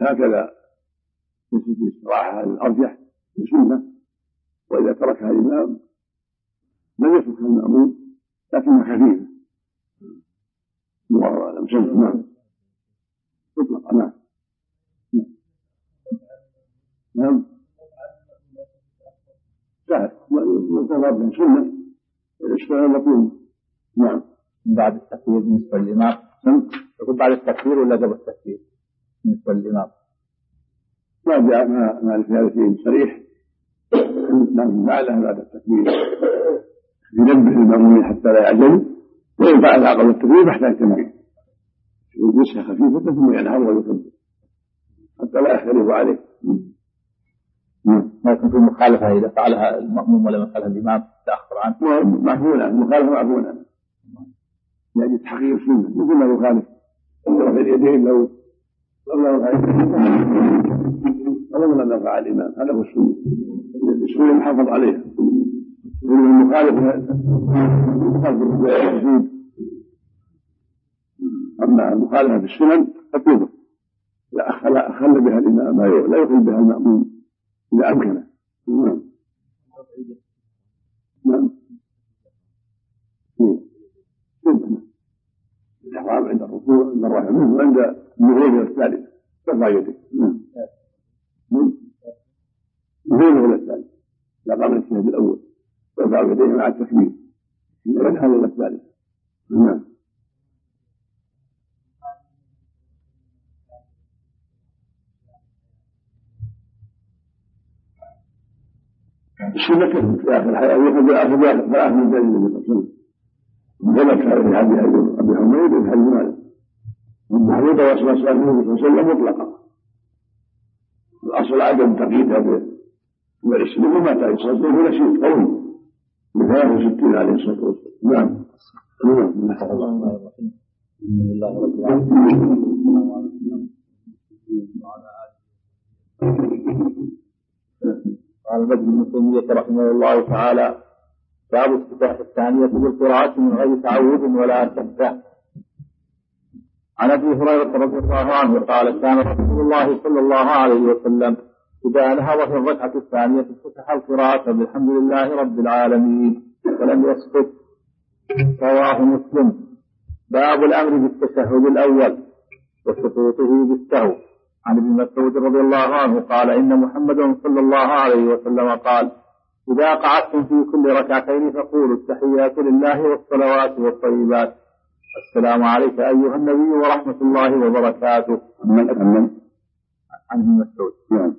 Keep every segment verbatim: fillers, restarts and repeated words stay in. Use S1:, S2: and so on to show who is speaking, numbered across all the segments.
S1: هكذا في الاستراحة الأرجح في سنة، وإذا تركها الإمام لم يتركها المأموم لكنها خفيفة الله أعلم. سنة نعم مطلقة نعم نعم سهل متفرد سنة الاشتغال يقول نعم.
S2: بعد التكبير بالنسبة للإمام يقول بعد التكبير ولا قبل التكبير بالنسبة للإمام؟
S1: ما جاء ما في هذا شيء صريح، لكن فعلها بعد التكبير ينبه المأمومين حتى لا يعجلوا، وإن فعلها قبل التكبير فاحتاج تنبيه يجلسها خفيفة ثم ينهض ويكبر حتى لا يختلف عليه.
S2: ما يكون في مخالفة إذا فعلها المأموم ولم يفعلها الإمام تأخر عنه؟
S1: معفون عنه، مخالفة معفون عنه يعني تحقيق السنة مثل ما يخالف رفع اليدين لو الله أولا أن يرفع الإمام هذا هو السنة السنة محافظ عليها. المخالفة أما المخالفة في السنن فتوبة لا أخل, أخل بها الإمام لا يخل بها المأموم إذا أمكنه. نعم نعم الإحرام عند الركوع عند الرفع منه وعند النهوض الثالث ترفع يديه. نعم النهوض الثالث لا قام الشهد الأول ترفع يديه مع التكبير والحل الثالث. نعم السنة كثرت في آخر الحياة يقول بآخر بآخر من ذلك النبي صلى الله عليه وسلم ذلك في حديث أبي حميد وفي حديث مالك والمحمود رسول الله صلى الله عليه وسلم مطلقا الأصل عدم تقييدها بالإسلام وما تعيصده هو نشيط قوي بثلاث وستين عليه الصلاة والسلام. نعم نعم
S2: بسم الله رب العالمين. قال ابن تيمية رحمه الله تعالى باب افتتاح الثانية بالقراءة من غير تعود ولا تفتح. عن ابي هريرة رضي الله عنه قال كان رسول الله صلى الله عليه وسلم إذا نهض في الركعة الثانية افتتح القراءة بالحمد لله رب العالمين ولم يسكت. رواه مسلم. باب الأمر بالتشهد الأول وسقوطه بالسهو. عن ابن مسعود رضي الله عنه قال إن محمدا صلى الله عليه وسلم قال إذا قعدتم في كل ركعتين فقولوا التحيات لله والصلوات والطيبات السلام عليك أيها النبي ورحمة الله وبركاته. عن ابن مسعود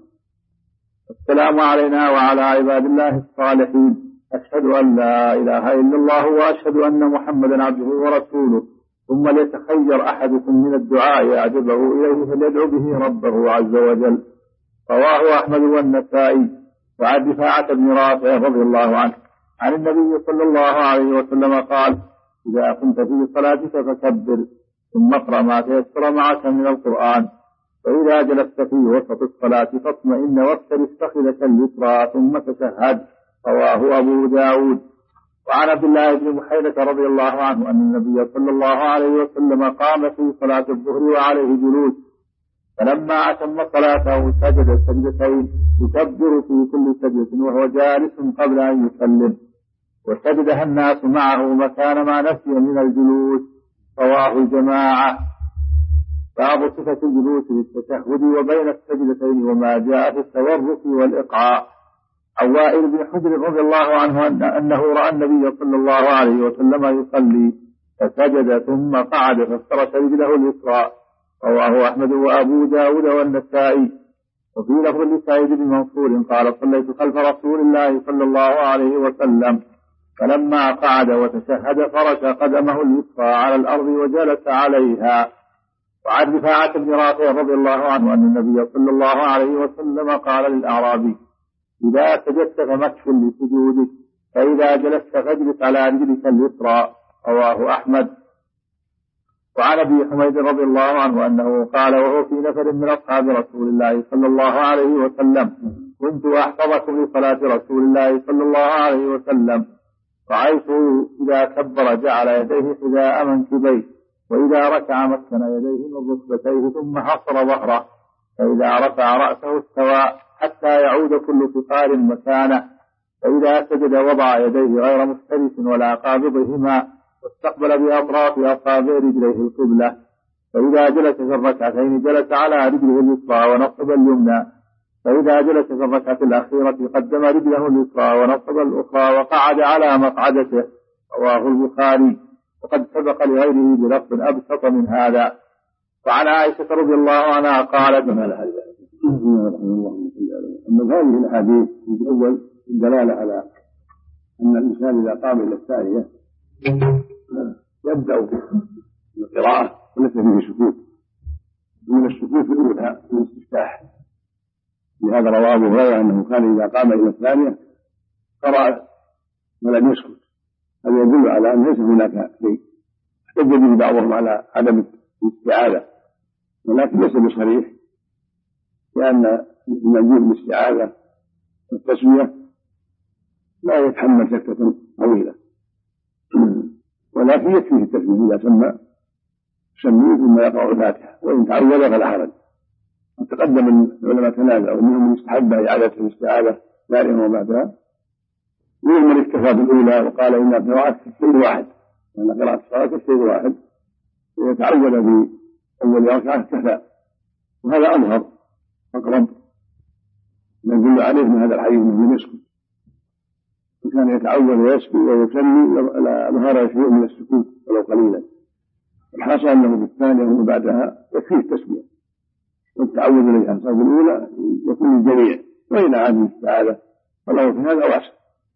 S2: السلام علينا وعلى عباد الله الصالحين أشهد أن لا إله إلا الله وأشهد أن محمدا عبده ورسوله ثم ليتخير أحدكم من الدعاء أعجبه إليه فليدعو به ربه عز وجل. رواه أحمد والنسائي. وعن رفاعة بن رافع رضي الله عنه عن النبي صلى الله عليه وسلم قال إذا كنت في صلاتك فكبر ثم اقرأ ما تيسر معك من القرآن فإذا جلست في وسط الصلاة فاطمئن وافترش فخذك اليسرى ثم تشهد. رواه أبو داود. وعن عبد الله بن محيرة رضي الله عنه أن النبي صلى الله عليه وسلم قام في صلاة الظهر وعليه جلوس فلما أتم صلاته سجد سجدتين يكبر في كل سجدة وهو جالس قبل أن يسلم وسجدها الناس معه مكان ما نسي من الجلوس. رواه الجماعة. باب صفة الجلوس للتشهد وبين السجدتين وما جاء في التورك والإقعاء. عن وائل بن حجر رضي الله عنه أنه رأى النبي صلى الله عليه وسلم يصلي فسجد ثم قعد فافترش رجله اليسرى. رواه أحمد وأبو داود والنسائي. وفي لفظ لسعيد بن منصور قال صليت خلف رسول الله صلى الله عليه وسلم فلما قعد وتشهد فرش قدمه اليسرى على الأرض وجلس عليها. وعن رفاعة بن رافع رضي الله عنه أن النبي صلى الله عليه وسلم قال للأعرابي إذا سجدت فمكث لسجودك فإذا جلست فاجلس على رجلك اليسرى. رواه أحمد. وعن أبي حميد رضي الله عنه أنه قال وهو في نفر من أصحاب رسول الله صلى الله عليه وسلم كنت أحفظكم لصلاة رسول الله صلى الله عليه وسلم رأيته إذا كبر جعل يديه حذاء منكبيه وإذا ركع مكن يديه من ركبتيه ثم حصر ظهره فإذا رفع رأسه استوى حتى يعود كل فقار مكانه، فإذا سجد وضع يديه غير مفترس ولا قابضهما، واستقبل بأطراف أصابع رجليه القبلة. فإذا جلس في الركعتين جلس على رجله اليسرى ونصب اليمنى، فإذا جلس في الركعة الأخيرة قدم رجله اليسرى ونصب الأخرى وقعد على مقعدته. رواه البخاري، وقد سبق لغيره بلفظ أبسط من هذا. وعن عائشة رضي الله عنها قالت:
S1: أما هذه الأحاديث الأول الدلالة على أن الإنسان إذا قام إلى الثانية يبدأ بالقراءة وليس فيه سكوت، من السكوت الأولى من الاستفتاح. لهذا رواه أبو هريرة أنه كان إذا قام إلى الثانية قرأ ولم يسكت. هذا يدل على أن ليس هناك شيء. احتج به بعضهم على عدم الاستعاذة، ولكن ليس بصريح، لأن المجيء بالاستعاذة والتسمية لا يتحمل سكتة طويلة، ولكن يكفيه التسمية. إذا سمى سميه ثم يقرأ الفاتحة، وإن تعود فلا حرج. وتقدم العلماء تنازعوا منهم من استحب إعادة الاستعاذة ثانية وبعدها، ومن من اكتفى بالأولى وقال إن قراءة الشيء واحد، وأن قراءة الصلاة الشيء واحد، إذا تعود بأول ركعة كفى. وهذا أظهر أقرب، يدل عليه من هذا الحديث من يسكت، وكان يتعود ويسكت ويسمي لظهر شيء من السكوت ولو قليلا. الحاصل أنه بالثانية وبعدها يكفيه التسمية، والتعود إليها الصلاة الأولى يكون للجميع، وإن عاد الاستعاذة فله في هذا واسع.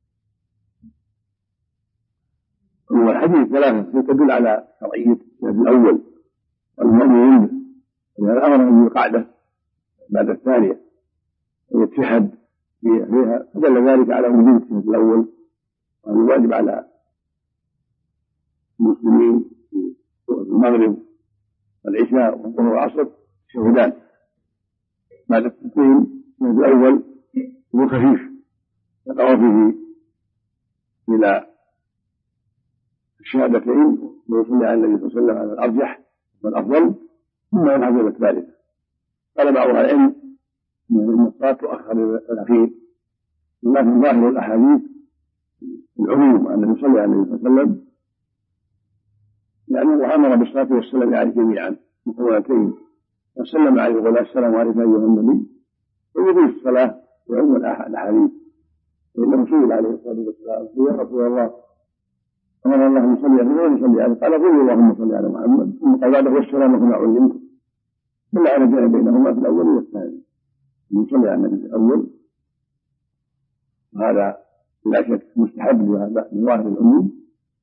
S1: والحديث ثلاثة تدل على شرعية الأول والمؤمن به، لهذا أمر أن القعدة بعد الثانية ويتحد فيها، فدل ذلك على وجود السنة الأول، وأن الواجب على المسلمين في المغرب والعشاء والظهر والعصر شهدان بعد التسليم. السنة الأول هو خفيف يقرأ فيه إلى الشهادتين ويصلي على النبي صلى الله عليه وسلم على الأرجح والأفضل، ثم ينهض إلى الثالثة. قال بعض العلم أن الصلاة تؤخر إلى الأخير، ولكن ظاهر الأحاديث العموم أن يصلي على النبي صلى الله عليه وسلم، لأنه أمر بالصلاة والسلام عليه جميعا مقولتين، وسلم عليه وقال السلام عليك أيها النبي، ويضيف الصلاة وعموم الأحاديث. فإنه سئل عليه الصلاة والسلام: يا رسول الله أمر الله أن يصلي عليه ويصلي عليه، قال: قل اللهم صل على محمد، ثم قال بعده والسلام كما علمت، بل على جانب بينهما في الأول والثاني، يصلي على النبي الأول، وهذا لا شك مستحب لهذا من ظاهر العموم.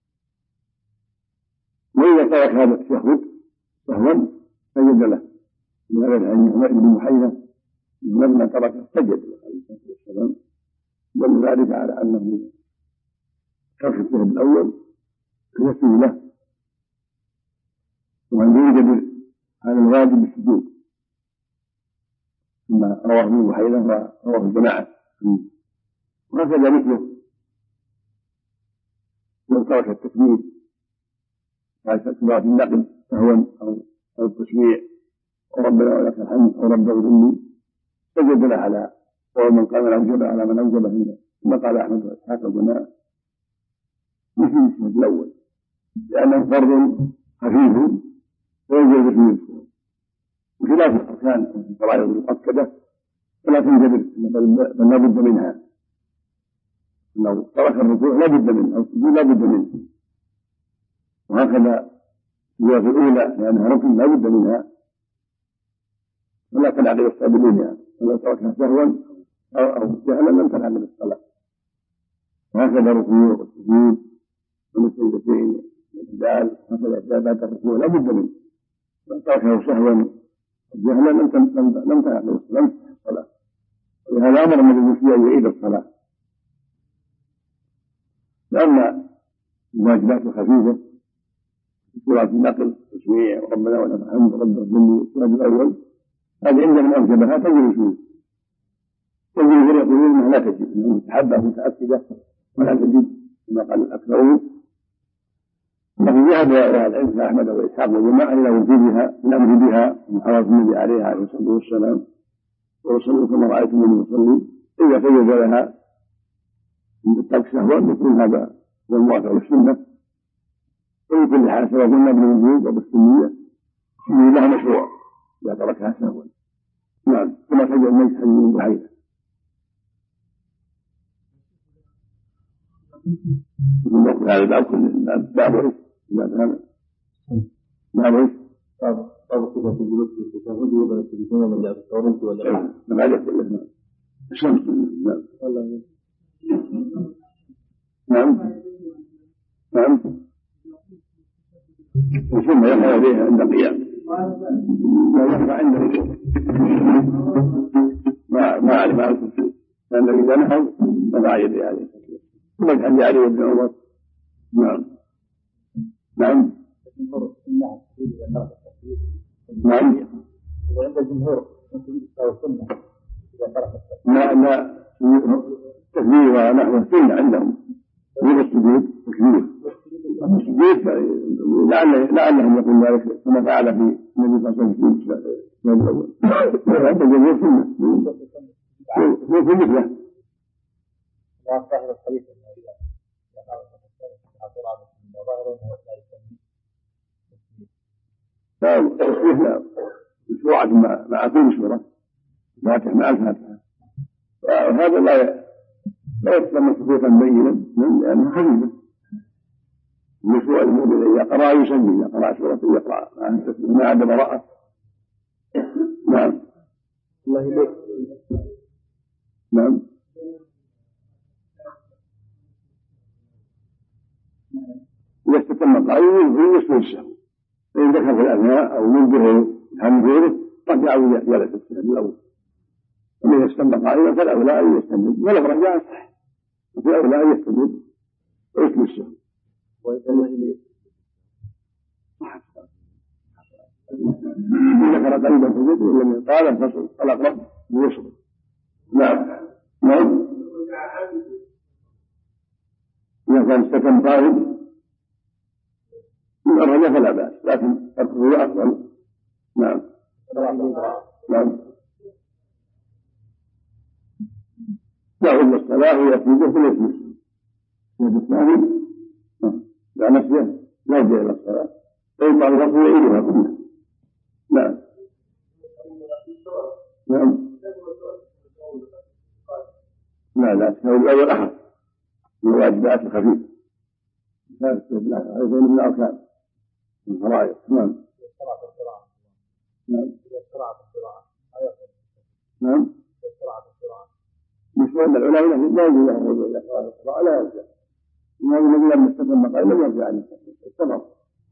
S1: وإذا ترك هذا التشهد سهوا سجد له، لهذا الحديث عمر بن محيرة لما ترك سجد له عليه الصلاة والسلام، دل ذلك على أنه ترك التشهد الأول يسجد له، وأن يوجد هذا الواجب بالسجود، ثم رواه ابن محيرة ورواه الجماعة. وهكذا مثله لو ترك التكبير كبار النقل سهوا أو التسميع وربنا ولك الحمد أو رب اغفر لي، سجد له على قول من قام الأوجب على من أوجبه، ثم قال أحمد وإسحاق الجماعة مثل السجود الأول، لأنه فرض خفيف ويجب فيه، بخلاف الأركان الفرائض المؤكدة فلا تنجبر، بل لا بد منها. لو ترك الركوع لا بد منه، أو السجود لا بد منه، وهكذا هي في الأولى لأنها ركن لا بد منها، ولا تنعقد الصلاة بدونها، ولو تركها سهوا أو جهلا لم تنعقد الصلاة. وهكذا الركوع والسجود والسجدتين والاعتدال، هكذا بعد الركوع لا بد منه، لو تركه سهوا جهلا لم تنعقد الصلاة. ولهذا أمر النبي فيه أن يعيد الصلاة، لأن الواجبات الخفيفة سورة النقل تسميع ربنا ولك الحمد رب الظلم السورة الأول، هذه عند من أوجبها تجري فيه، تجري في يقولون أنها لا تجد، أنها مستحبة متأكدة ولا تجد كما قال الأكثرون. لكن ذهب إلى العلم كأحمد وإسحاق وجماعة إلى وجودها الأمر بها من حضرة النبي عليه الصلاة والسلام وصلوا كما رأيتم من يصلي إذا سجد لها من الترك سهوا يكون هذا هو الموافق للسنة. وفي كل حال سواء قلنا بالوجود أو بالسنية السنية لها مشروع إذا تركها سهوا. نعم كما سجد الميت حي من بحيث هذا الباب كله باب رزق باب هذا باب رزق
S2: باب باب صفة الجلوس في التشهد وبين السجدتين ومن جاء في التورط ولا
S1: ما عليه كله الشمس. نعم نعم ثم يقع عليها عند القيام لا يقع عند الركوع ما ما عليه ما الكرسي لأن إذا نحو فقع يديه عليه ثم الحديث عليه ابن عمر. نعم نعم نعم
S2: وعند الجمهور
S1: لا لا تكبير ونحو السنة عندهم غير السجود تكبير السجود لعلهم يقول ذلك كما فعل في النبي صلى الله عليه وسلم في الأول عند الجمهور سنة في مثله
S2: ظاهر الحديث
S1: لا التصحيح لا مشروعة مع كل مشورة فاتح مع الفاتحة وهذا لا لا يتم تصحيحا بينا لأنه خفيفة. المشروع المؤمن إذا قرأ يسجل إذا قرأ سورة يقرأ ما عدا براءة. نعم
S2: الله يبارك.
S1: نعم إذا استتم قائما يسجد السهو فإن ذكر في الأثناء أو ينبه عن غيره قد يعود جلسة السهو الأول. ومن يستمر قائما فالأولى أن يستمر ولو رجع صح وفي الأولى أن يستمر ويسجد السهو. إن ذكر قريبا سجد وإن لم يطال الفصل فالأقرب يصبر. نعم نعم إذا كان استتم قائم من الرجاء فلا بأس لكن تركه أفضل. نعم نعم يعود الصلاة ويسجد في الاسم الثاني لا نسيه لا يرجع إلى الصلاة فيطلع الرسول يعيدها كلها. نعم نعم لا لا السهو الأول أخف من الواجبات الخفيفة لا استبلاغ هذا من الأركان من الفرائض. نعم نعم نعم مش وأن العلماء لا يجوز له الرجوع إلى صلاة القراءة لا يرجع إنه الذي لم يستقم مقام لم يرجع عن السفر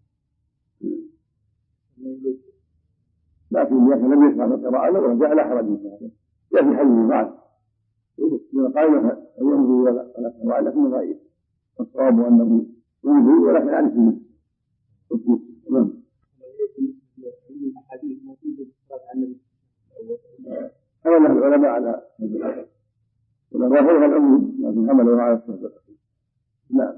S1: لكن إذا لم يسمع القراءة لو رجع لا حرج من هذا يأتي حديث بعد إذا قائل فيمضي ولا قراءة لكن غير الصواب أنه يمضي ولكن عن سنة. نعم حمل العلماء على هذا والظاهر العموم لكن حملوا على الصحبة. نعم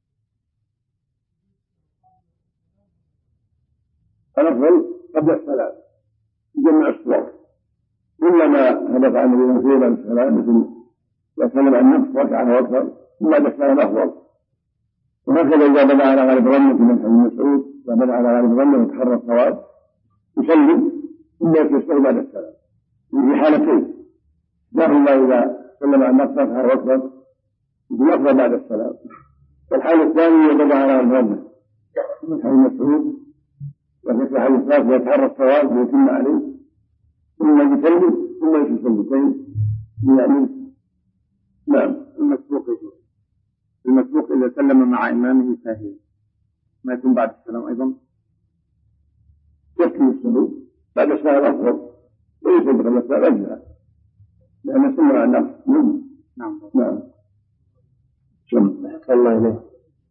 S1: الأفضل قبل الصلاة جمع الصور كلما هدف عن النبي صلى الله عليه وسلم مثل وسلم عن نفس ركعة وأكثر ثم بعد الصلاة الأفضل. وهكذا إذا بدأ على غالب ظنه في منحة مسعود إذا بدأ على غالب ظنه وتحرى الصواب يسلم ثم يستوي بعد الصلاة في حالتين دار الله إذا سلم عن نفس ركعة وأكثر بالأفضل بعد الصلاة. والحالة الثانية بدأ على غالب ظنه منحة مسعود وفي حال الصلاة ويتحرى الصواب ويتم عليه ثم يسلم ثم يسلم سلمتين يعني. نعم
S2: المسبوق المسبوق إذا سلم مع إمامه ساهيا ما يكون بعد السلام أيضا
S1: يكفي السلوك بعد الصلاة الأفضل ويسلم قبل الصلاة أجزاء لأن سلم عن نفس.
S2: نعم
S1: نعم
S2: صلى الله عليه.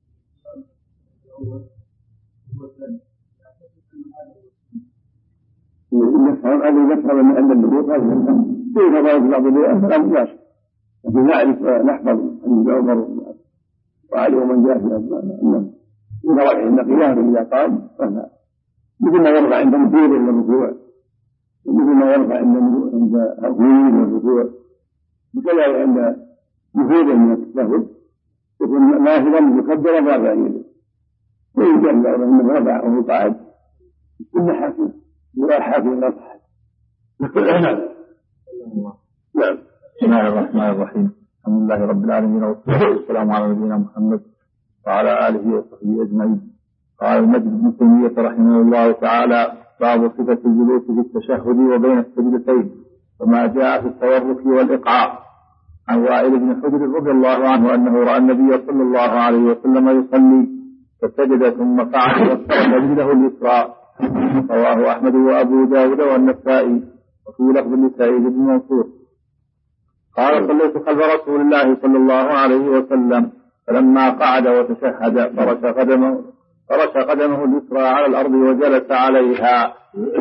S1: نفهم أن نفهم أن عند النبوة هذا في فضائل بعض الناس فلا مجاش لكن نعرف نحفظ عن عمر وعلي ومن جاء في أسماء يرفع عند قيامه إذا قام رفع، مثل ما يرفع عند نزوله إلى الركوع، ومثل ما يرفع عند هروبه إلى الركوع، وكذلك عند نزوله من التشهد يكون نافذا مكبرا رافعا يده، وإن كان انه رفع وهو قاعد كل حاكم ولا حاكم لا صحيح. نعم.
S2: نعم. بسم الله الرحمن الرحيم. الحمد لله رب العالمين والصلاة والسلام على نبينا محمد وعلى آله وصحبه أجمعين. قال المجد بن تيمية رحمه الله تعالى: باب صفة الجلوس في التشهد وبين السجدتين وما جاء في التورك والإقعاء. عن وائل بن حجر رضي الله عنه أنه رأى النبي صلى الله عليه وسلم يصلي فسجد ثم قعد واسترك رجله اليسرى. رواه أحمد وأبو داود والنسائي، وفي لفظ لسعيد بن منصور قال: صليت خلف رسول الله صلى الله عليه وسلم فلما قعد وتشهد فرش قدمه فرش قدمه اليسرى على الأرض وجلس عليها.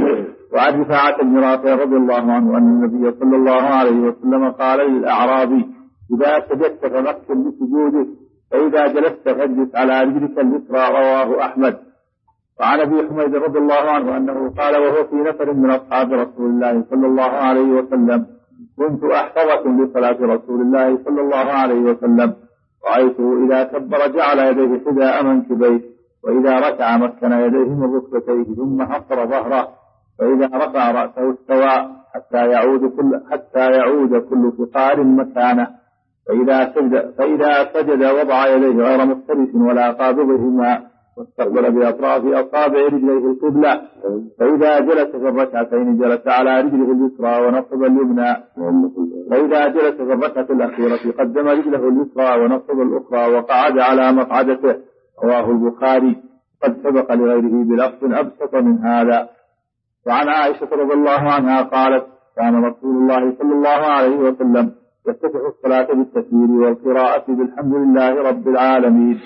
S2: وعن رفاعة بن رافع رضي الله عنه أن النبي صلى الله عليه وسلم قال للأعرابي: إذا سجدت فمكن بسجودك، فإذا جلست فاجلس على رجلك اليسرى. رواه أحمد. وعن أبي حميد رضي الله عنه أنه قال وهو في نفر من أصحاب رسول الله صلى الله عليه وسلم: كنت أحفظكم لصلاة رسول الله صلى الله عليه وسلم، رأيته إذا كبر جعل يديه حذاء منكبيه، وإذا ركع مكن يديه من ركبتيه ثم حصر ظهره، فإذا رفع رأسه استوى حتى يعود كل حتى يعود كل فقار مكانه، فإذا سجد فإذا سجد وضع يديه غير مفترس ولا قابضهما، واستقبل بأطراف أصابع رجليه القبلة، فإذا جلس في الركعتين جلس على رجله اليسرى ونصب اليمنى، فإذا جلس في الركعة الأخيرة قدم رجله اليسرى ونصب الأخرى وقعد على مقعدته. رواه البخاري، قد سبق لغيره بلفظ أبسط من هذا. وعن عائشة رضي الله عنها قالت: كان رسول الله صلى الله عليه وسلم يفتتح الصلاة بالتكبير والقراءة بالحمد لله رب العالمين،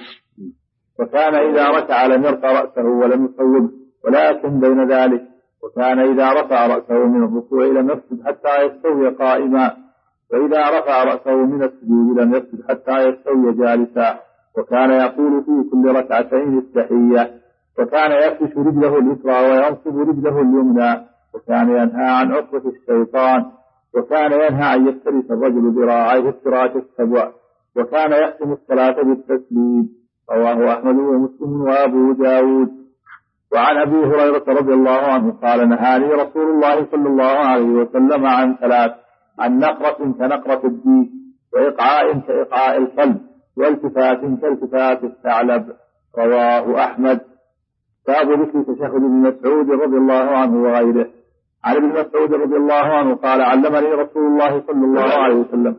S2: وكان إذا ركع لم يرفع رأسه ولم يصوب ولكن بين ذلك، وكان إذا رفع رأسه من الركوع لم يسجد حتى يستوي قائما، وإذا رفع رأسه من السجود لم يسجد حتى يستوي جالسا، وكان يقول في كل ركعتين التحية، وكان يفرش رجله اليسرى وينصب رجله اليمنى، وكان ينهى عن عقبة الشيطان، وكان ينهى أن يفترس الرجل ذراعيه افتراش السبع، وكان يختم الصلاة بالتسليم. رواه أحمد ومسلم وأبو داود. وعن أبي هريرة رضي الله عنه قال: نهاني رسول الله صلى الله عليه وسلم عن ثلاث: عن نقرة كنقرة الديك، وإقعاء كإقعاء القلب، والتفات كالتفات الثعلب. رواه أحمد. باب ذكر تشهد ابن مسعود رضي الله عنه وغيره. عن ابن مسعود رضي الله عنه قال: علمني رسول الله صلى الله عليه وسلم.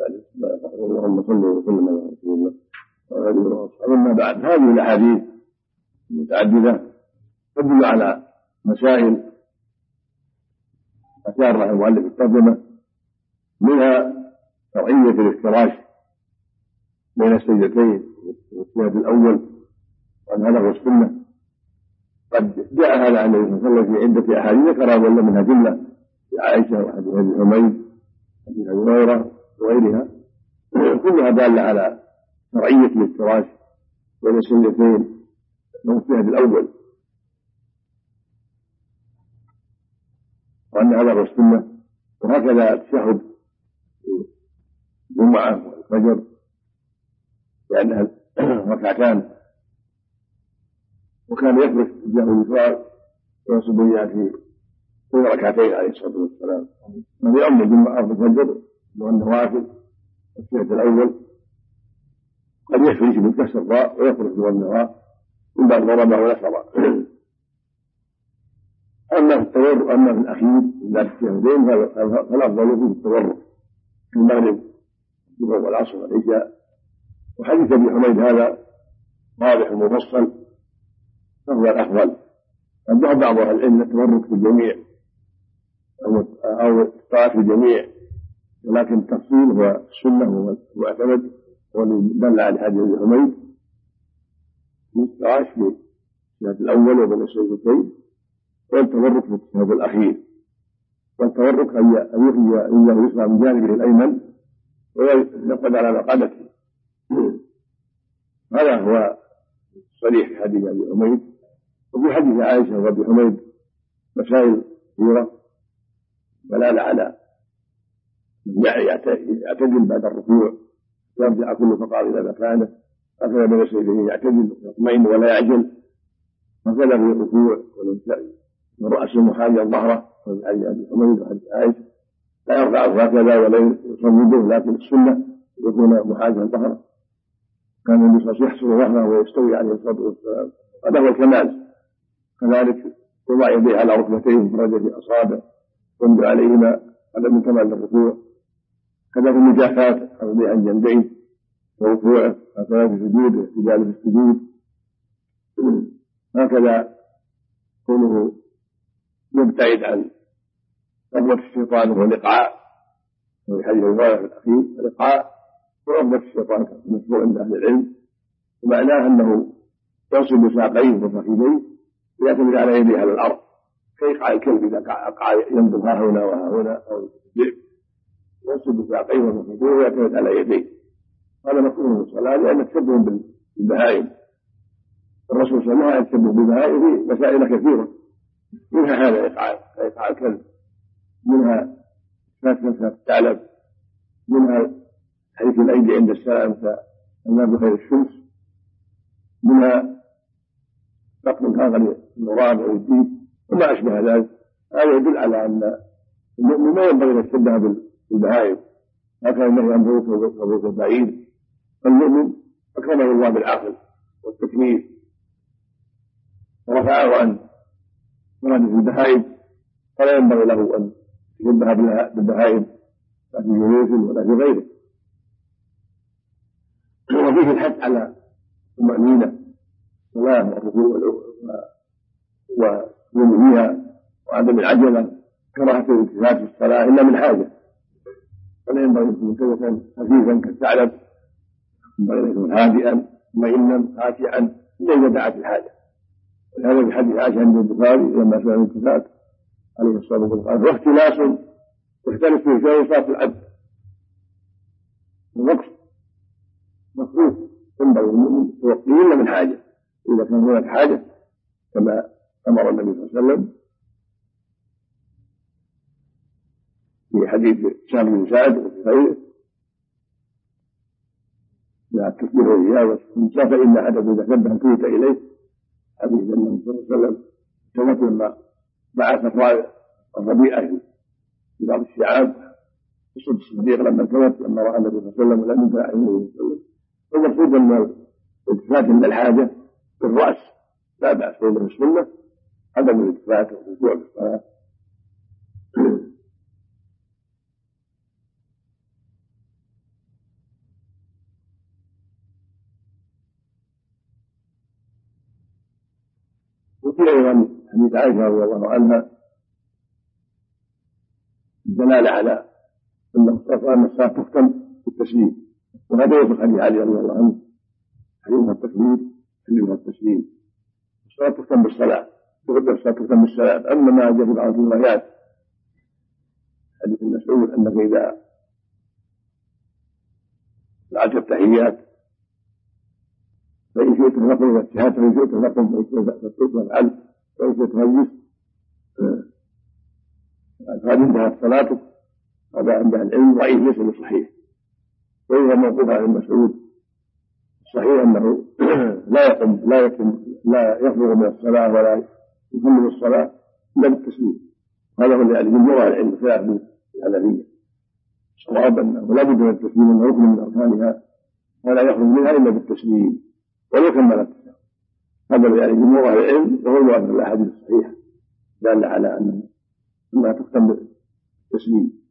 S1: اللهم صل وسلم على رسول الله. أما بعد، هذه الأحاديث المتعددة تدل على مسائل أشار لها المؤلف الترجمة، منها شرعية الافتراش بين السجدتين والسجد الأول، وأن هذا هو السنة. قد جاء هذا عن النبي صلى الله عليه وسلم في عدة أحاديث ذكرها ولا منها جملة في عائشة وحديث أبي حميد وحديث أبي هريرة وغيرها، كلها دالة على شرعية الافتراش بين السجدتين والسجد الأول، وأن هذا هو السنة. وهكذا التشهد في الجمعة والفجر، لأنها ركعتان، وكان يفرش رجله اليسرى وينصب بها في كل ركعتين عليه الصلاة والسلام. من يؤمن الجمعة والفجر والنوافل السجد الأول قد يفرش بالكسر الراء ويفرش بالنواء من بعد ضربه ونشر. أما في التورع أما في الأخير إلا في الشهدين فالأفضل فيه التورع في المغرب والعصر والعشاء. وحديث أبي حميد هذا واضح ومفصل فهو الأفضل. أدعى بعض أهل العلم التورك في الجميع أو الطاعة في الجميع، ولكن التفصيل هو السنة والمعتمد، والذي دل على حديث أبي حميد الافتراش في الشهد الأول وبين السجدتين، والتورك في الشهد الأخير. والتورك أن يخرج رجله اليسرى من جانبه الأيمن ويقعد على مقعدته، هذا هو صريح في حديث أبي حميد. وفي حديث عائشة وأبي حميد مسائل كثيرة دلالة على يعتدل بعد الركوع، يرجع كل فقار إلى مكانه، هكذا بين سيديه يعتدل يطمئن ولا يعجل، هكذا في الركوع ورأسه محاذيا ظهره في حديث أبي حميد وحديث عائشة، لا يرفعه هكذا ولا يصمده، لكن السنة يكون محاذيا ظهره. كان النبي صلى الله عليه وسلم يحصر ظهره ويستوي عليه الصلاة والسلام، هذا هو الكمال. كذلك يضع يديه على ركبتيه مفرده في أصابعه ويمد عليهما، هذا من كمال الركوع. كذا في المجافات أرضيه عن جنبيه وركوعه، هكذا في سجوده واعتداله في السجود، هكذا كونه يبتعد عن رغبة الشيطان وهو الإقعاء، وفي حديث الرواية في الأخير الإقعاء ورغبة الشيطان مشروع عند أهل العلم، ومعناه أنه ينصب ساقيه وفخذيه ويعتمد على يديه على الأرض كيقع الكلب إذا أقع ينظر ها هنا وها هنا أو الذئب، ينصب ساقيه وفخذيه ويعتمد على يديه. هذا مكروه في الصلاة لأن تشبه بالبهائم. الرسول صلى الله عليه وسلم يشبه بالبهائم في مسائل كثيرة، منها هذا إيقاع الكلب، منها فتنة الثعلب، منها حيث الأيدي عند السلام كالنار بخير الشمس، منها نقل الهاغر المراد أو الدين وما أشبه ذلك. هذا يدل على أن المؤمن ما ينبغي أن يتشبه بالبهائم، هكذا النهي عن بروك البعيد. فالمؤمن أكرمه الله بالعقل والتكليف ورفعه عن مرادة البهائم، فلا ينبغي له أن يشبه بالبهائم لا في جلوس ولا في غيره. وفيه الحث على الطمأنينة والسلام والركوع والنهي وعدم العجلة، كراهة الالتفات في الصلاة إلا من حاجة، ولا ينبغي أن يكون ملتفتا خفيفا كالثعلب، ينبغي أن يكون هادئا مطمئنا خاشعا إلا إذا دعت الحاجة. ولهذا في حديث عائشة عند البخاري لما سئل الالتفات عليه الصلاة والسلام واختلاس يختلف في شيء صلاة العبد، الوقف مكروه، ينبغي المؤمن توقيه إلا من حاجة، إذا كان هناك حاجة كما أمر النبي صلى الله عليه وسلم في حديث هشام بن سعد وفي غيره لا تصبحوا إياه وإن فإن أحدكم إذا شبه كوت إليه، حديث النبي صلى الله عليه وسلم سمعت لما بعث الربيعة في بعض الشعاب يصد الصديق لما التفت لما رأى النبي صلى الله عليه وسلم ولم ينفع عينه. والمقصود أن الالتفات عند الحاجة بالرأس لا بأس، فإنه السنة عدم الالتفات والركوع في الصلاة. وفي أيضا حديث عائشة رضي الله عنها الدلالة على أن الصلاة تختم بالتسليم، وهذا يوافق حديث علي رضي الله عنه حديث التكبير حديث التسليم. الصلاة تختم بالصلاة، تقدر الصلاة تختم بالسلام. أما ما جاء في بعض الروايات حديث المسعود أنك إذا فعلت التحيات فإن شئت نقل والاتحاد فإن شئت نقل فافعل وإن شئت تهجس فهذه انتهت صلاتك. هذا عند العلم ضعيف ليس بصحيح، وإذا موقوف عن المسعود صحيح أنه لا يقوم لا يقوم لا يفرغ من الصلاة ولا يكمل الصلاة إلا بالتسليم. هذا هو اللي عليه جمهور العلم خلاف الحنفية. الصواب أنه لا بد من التسليم، أنه ركن من أركانها ولا يخرج منها إلا بالتسليم ولو كملت. هذا اللي عليه جمهور العلم وهو الواقع الأحاديث الصحيحة دالة على أن أنها تختم بالتسليم.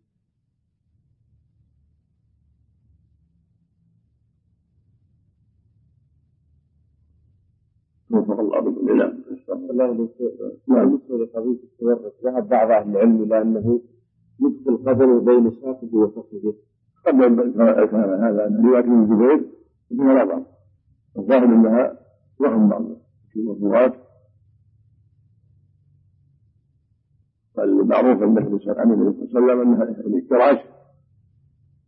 S1: وفق الله بكم. نعم.
S2: الله بالنسبة لقضية التورط ذهب بعض أهل العلم إلى أنه نصف القدر بين ساقه وفخذه.
S1: قبل كان هذا رواية ابن الزبير فيها نظر، الظاهر أنها وهم بعض الموضوعات، والمعروف عند النبي صلى الله عليه وسلم أنها الافتراش،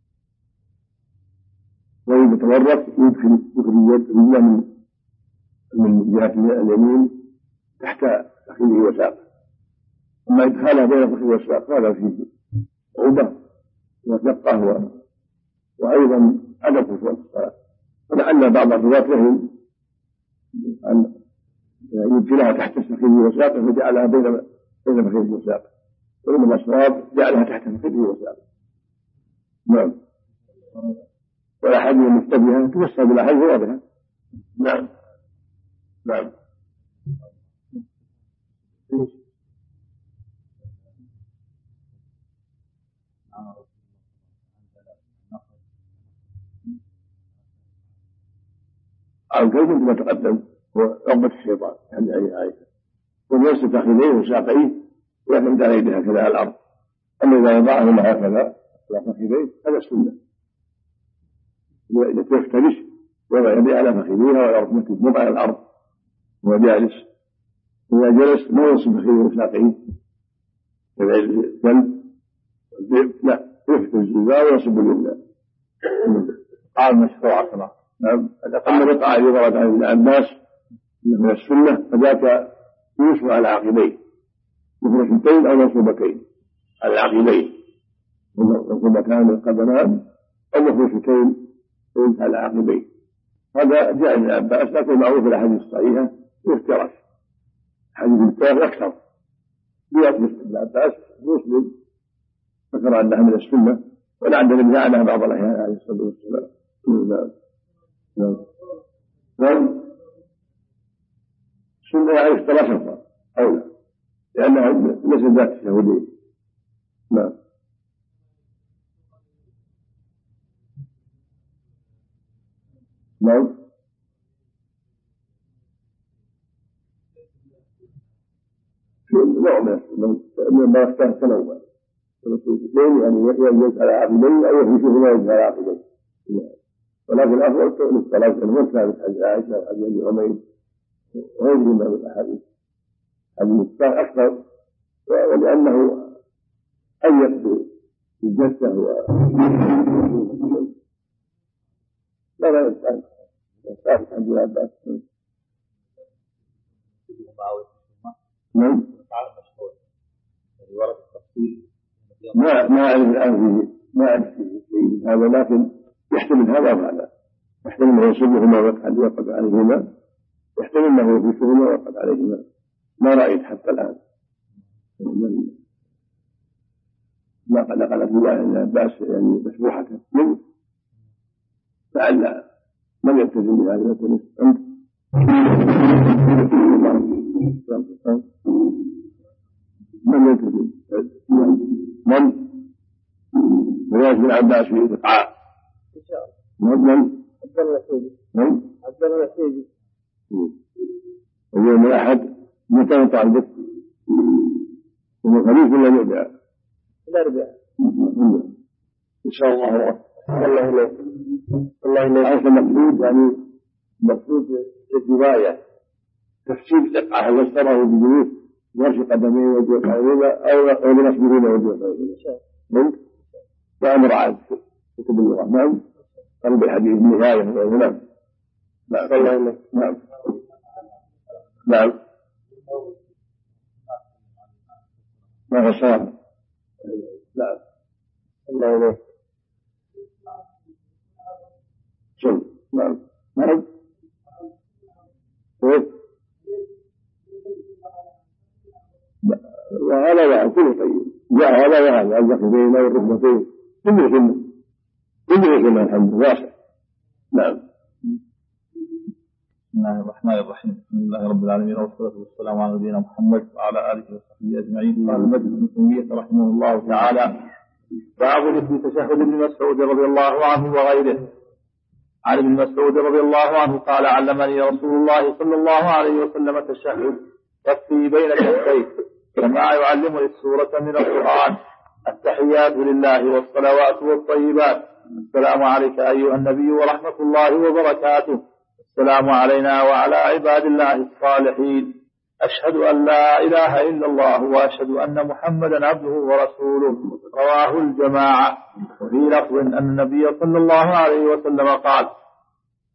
S1: وإذا تورط يدخل يدخل رجلا من من جهة اليمين تحت فخذه وساقه، أما إدخالها بين فخذه وساقه هذا فيه عوبة وشقة وأيضا عدم خشوع في الصلاة. فلعل بعض الرواة لهم أن يدخلها تحت فخذه وساقه فجعلها بين بين فخذه وساقه، وإنما الصواب جعلها تحت فخذه وساقه. نعم. والأحاديث المشتبهة تفسر بالأحاديث واضحة. نعم نعم. أو كيف ما تقدم هو رغبة الشيطان يعني أي عائشة ويرسل فخذيه وساقيه ويعتمد عليه بها كذا على الأرض. أما إذا وضعهما هكذا على فخذيه هذا السنة، يفترش وضع يديه على فخذيها ويرفض مضى على الأرض وهو جالس. إذا جلس ما يرسل فخذيه وساقيه كذا الكلب لا يفتر الزباء ويصب بالله. قال مشروع صلاة. نعم. أما رقع يضرب عن ابن عباس من السنة فذاك يوسف على عقبيه مفرشتين أو منصوبتين على العقبين، منصوبتان القدمان أو مفرشتين على عقبيه. هذا جاء ابن عباس لكن معروف في الأحاديث الصحيحة يفترش. حديث الفتاح أكثر بيأتي ابن عباس مسلم ذكر أنها من السنة ولعل النبي عنها بعض الأحيان عليه الصلاة والسلام. نعم نعم. السنة يعني ثلاثة أولى لأنها ليست ذات الشهودين. نعم نعم. نوع من ما يختار تنوع الرسولين يعني يجلس على عقبين أو يفرشه ما يجلس على عقبين، ولكن الأفضل تؤنس الصلاة الموت ثابت عن عائشة وعن أبي حميد وغيرهما من الأحاديث. المفتاح أكثر ولأنه أيق بالجثة لا لا يستعد ثابت عن ابن عباس. نعم. ما ما أعرف الآن فيه ما أعرف فيه هذا، لكن يحتمل هذا وهذا، يحتمل أنه يصبهما ويقعد عليهما، يحتمل أنه يفوتهما ويقعد عليهما. ما رأيت حتى الآن ما قد نقلت ابن عباس يعني مسبوحة منه، فعل من يلتزم بهذا الوقت أنت من يلتزم من رواية ابن عباس في إدقاء من من عبد الله السيدي من عبد الله السيدي اليوم الأحد متى يطلع البث من الخميس ولا الأربعاء؟ الأربعاء إن شاء الله. الله إليك الله إليك. عارف المقصود يعني مقصود الرواية تفسير الإدقاء هل اشتراه بجنوب ورش قدميه وجه قائمة أو بنصبه له وجه قائمة ممكن فأمر عاد كتب اللغة. نعم. قلب الحديث النهاية نعم نعم نعم نعم نعم. ما فصار نعم الله إليك شو نعم نعم وهذا وهذا كله طيب جاء هذا وهذا الفخذين والركبتين كله سنة كله سنة الحمد لله واسع. نعم.
S2: بسم الله الرحمن الرحيم. الحمد لله رب العالمين والصلاة والسلام على نبينا محمد وعلى آله وصحبه أجمعين. قال المجد بن تيمية رحمه الله تعالى: باب في تشهد ابن مسعود رضي الله عنه وغيره. عن ابن مسعود رضي الله عنه قال: علمني رسول الله صلى الله عليه وسلم التشهد يكفي بين كفيه كما يعلمني السورة من القرآن: التحيات لله والصلوات والطيبات، السلام عليك أيها النبي ورحمة الله وبركاته، السلام علينا وعلى عباد الله الصالحين، أشهد أن لا إله إلا الله وأشهد أن محمدا عبده ورسوله. رواه الجماعة. وفي لفظ أن النبي صلى الله عليه وسلم قال: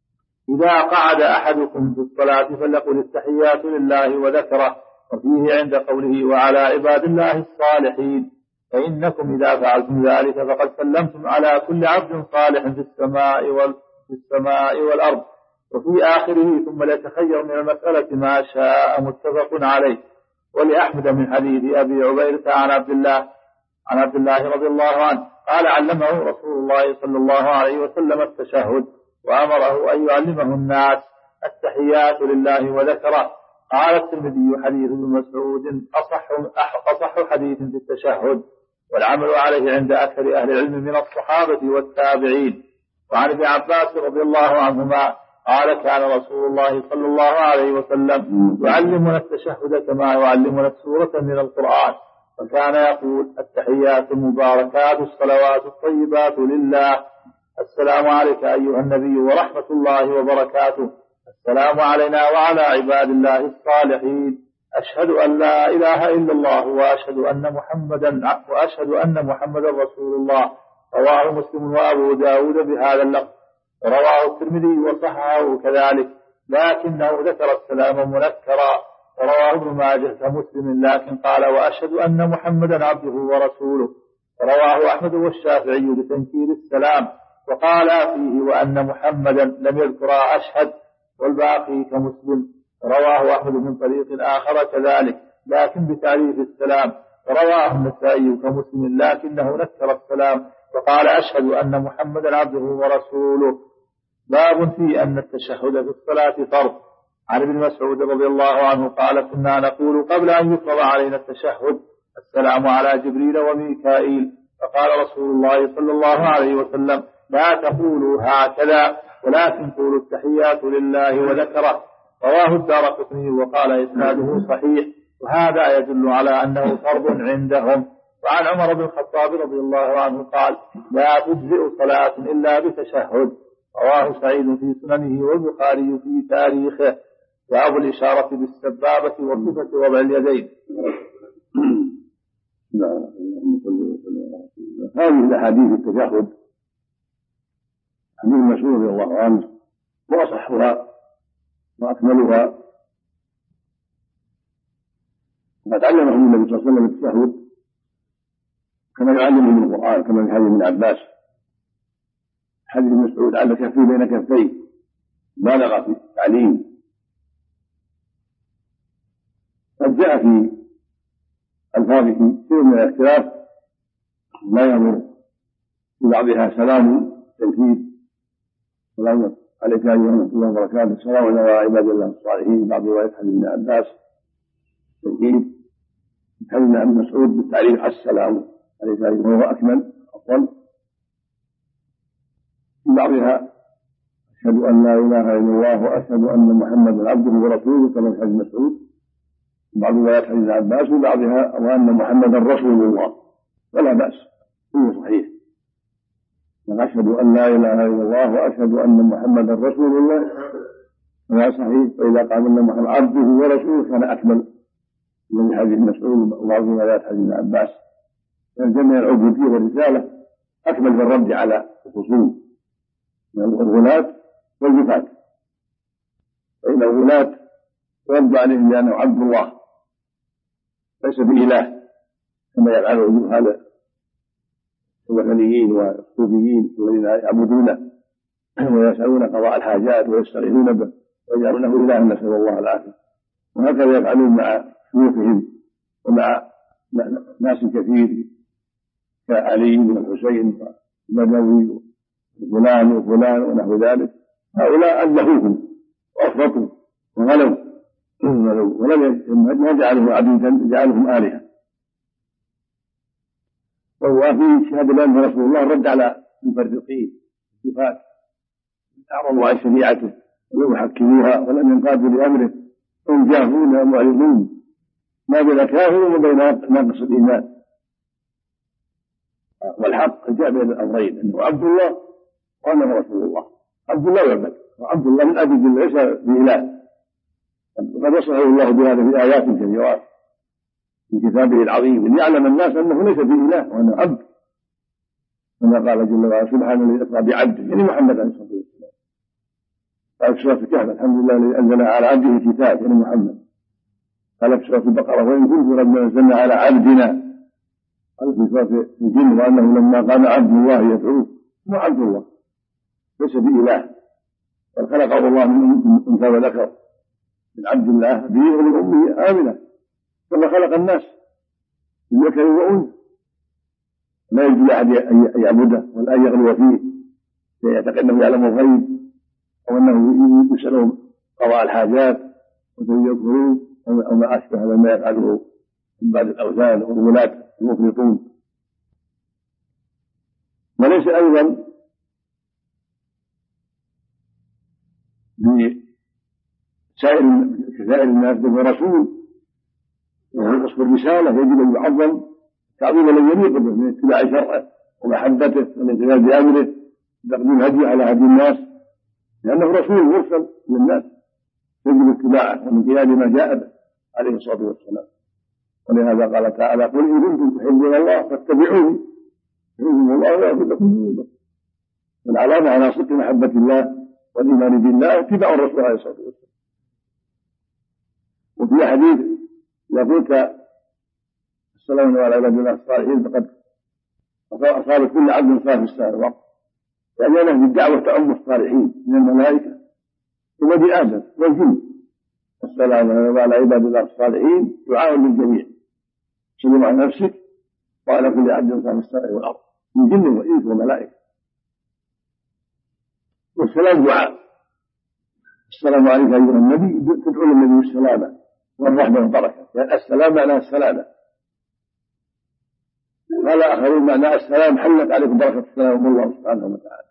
S2: إذا قعد أحدكم في الصلاة فليقل التحيات لله وذكره، وفيه عند قوله وعلى عباد الله الصالحين، فإنكم إذا فعلتم ذلك فقد سلمتم على كل عبد صالح في السماء وال... في السماء والأرض. وفي آخره ثم ليتخير من المسألة ما شاء، متفق عليه. ولأحمد من حديث أبي عبيدة عن عبد الله عن عبد الله رضي الله عنه قال علمه رسول الله صلى الله عليه وسلم التشهد، وأمره أن يعلمه الناس التحيات لله وذكره. قال الترمذي حديث ابن مسعود أصح, أصح حديث في التشهد، والعمل عليه عند أكثر أهل العلم من الصحابة والتابعين. وعن ابن عباس رضي الله عنهما قال كان رسول الله صلى الله عليه وسلم يعلمنا التشهد كما يعلمنا السورة من القرآن، وكان يقول التحيات المباركات الصلوات الطيبات لله، السلام عليك أيها النبي ورحمة الله وبركاته، السلام علينا وعلى عباد الله الصالحين، أشهد أن لا إله إلا الله وأشهد أن محمدا وأشهد أن محمدا رسول الله. رواه مسلم وأبو داود بهذا اللفظ، رواه الترمذي وصححه كذلك، لكنه ذكر السلام منكرا. ورواه ابن ماجه كمسلم لكن قال وأشهد أن محمدا عبده ورسوله. رواه أحمد والشافعي بتنكير السلام، وقال فيه وأن محمدا لم يذكر أشهد، والباقي كمسلم. رواه أحمد من طريق آخر كذلك لكن بتعريف السلام. رواه النسائي كمسلم لكنه نكر السلام وقال أشهد أن محمدا عبده ورسوله. باب في أن التشهد في الصلاة فرض. عن ابن مسعود رضي الله عنه قال كنا نقول قبل أن يفرض علينا التشهد السلام على جبريل وميكائيل، فقال رسول الله صلى الله عليه وسلم لا تقولوا هكذا ولكن قولوا التحيات لله وذكره. رواه الدارقطني وقال إسناده صحيح، وهذا يدل على أنه فرض عندهم. وعن عمر بن الخطاب رضي الله عنه قال لا تجزئ صلاة إلا بتشهد. رواه سعيد في سننه والبخاري في تاريخه. باب الإشارة بالسبابة وصفة وضع اليدين.
S1: هذه الأحاديث التشهد عن ابن مسعود رضي الله عنه وأصحها وأكملها، وقد علمه النبي صلى الله عليه وسلم التشهد كما يعلمه من القرآن، كما في حديث ابن عباس حديث ابن مسعود على كفيه بين كفيه بالغ في التعليم. قد جاء في ألفاظه شيء من الاختلاف لا يمر ببعضها سلام تنكيد، سلام عليك أيها الله وبركاته، السلام على عباد الله الصالحين، بعض روايات حديث ابن عباس تنكيد، حديث ابن مسعود بالتعريف على السلام عليك أيها وهو أكمل أفضل. في بعضها أشهد أن لا إله إلا الله وأشهد أن محمدا عبده ورسوله كما في حديث مسعود، بعض روايات حديث عباس، وبعضها وأن محمدا رسول الله، ولا بأس كله صحيح. أشهد أن لا إله إلا الله وأشهد أن محمدا رسول الله هذا صحيح. فإذا قال أن محمدا عبده ورسوله كان أكمل من حديث مسعود وبعض روايات حديث عباس، فالجمع العبودية والرسالة أكمل في الرد على الخصوم من الغلاة والجفاة. فإن الغلاة يرد عليهم لأنه عبد الله ليس بإله كما يفعله الجهال الوثنيين والصوفيين الذين يعبدونه ويسألون قضاء الحاجات ويستغيثون به ويجعلونه إلها، نسأل الله العافية. وهكذا يفعلون مع شيوخهم ومع ناس كثير كعلي والحسين والبدوي وفلان وفلان ونحو ذلك. هؤلاء ألهوهم وأفرطوا وغلوا ولم يجعلوا عبيدا، جعلهم آلهة. وهو في شهادة بأن رسول الله رد على المفرقين الصفات أعرضوا عن شريعته ولم يحكموها ولم ينقادوا لأمره، هم جاهلون ومعرضون ما بين كافر وبين ناقص الإيمان. والحق جاء بين الأمرين أنه عبد الله وأنه رسول الله. عبد الله يعبد، وعبد الله من أبد ليس بإله، وقد وصفه الله بهذا في آيات كثيرات في كتابه العظيم أن يعلم الناس أنه ليس بإله وأنه عبد، كما قال جل وعلا سبحان الذي أسرى بعبده، يعني محمد عليه الصلاة والسلام. قال في سورة الكهف الحمد لله الذي أنزل على عبده الكتاب يعني محمد. قال في سورة البقرة وإن كنت ربنا أنزلنا على عبدنا. قال في سورة الجن وأنه لما قام عبد الله يدعوه هو عبد الله ليس بإله، بل خلقه الله من أنثى وذكر من عبد الله به ومن أمه آمنة، ثم خلق الناس من ذكر وأنثى لا يجوز لأحد أن يعبده ولا أن يغلو فيه يعتقد أنه يعلم الغيب أو أنه يسألهم قضاء الحاجات وثم يكفرون أو ما أشبه هذا ما يفعله من بعد الأوثان والولاة المفرطون. وليس أيضا بسائر كسائر الناس بل رسول وهو قصد الرسالة يجب أن يعظم تعظيم الذي يليق به من اتباع شرعه ومحبته والانقياد بأمره وتقديم هديه على هدي الناس، لأنه رسول مرسل للناس يجب اتباعه والانقياد لما جاء به عليه الصلاة والسلام. ولهذا قال تعالى قل إن كنتم تحبون الله فاتبعوني يحبكم الله ويغفر لكم ذنوبكم. والعلامة على صدق محبة الله والإيمان بالله اتباع الرسول عليه الصلاة والسلام. وفي حديث إذا قلت السلام على عباد الله الصالحين فقد أصابت كل عبد صالح في السائر الوقت، لأن نهج الدعوة تعم الصالحين من الملائكة وبني آدم والجن. السلام على عباد الله الصالحين دعاء للجميع سلم على نفسك وعلى كل عبد صالح في السماء والأرض من جن وإنس وملائكة. والسلام دعاء. السلام عليك أيها النبي تدعو للنبي السلامة والرحمة والبركة، يعني السلام معناه السلامة. قال آخرون معناه السلام حلت عليكم بركة السلام من الله سبحانه وتعالى.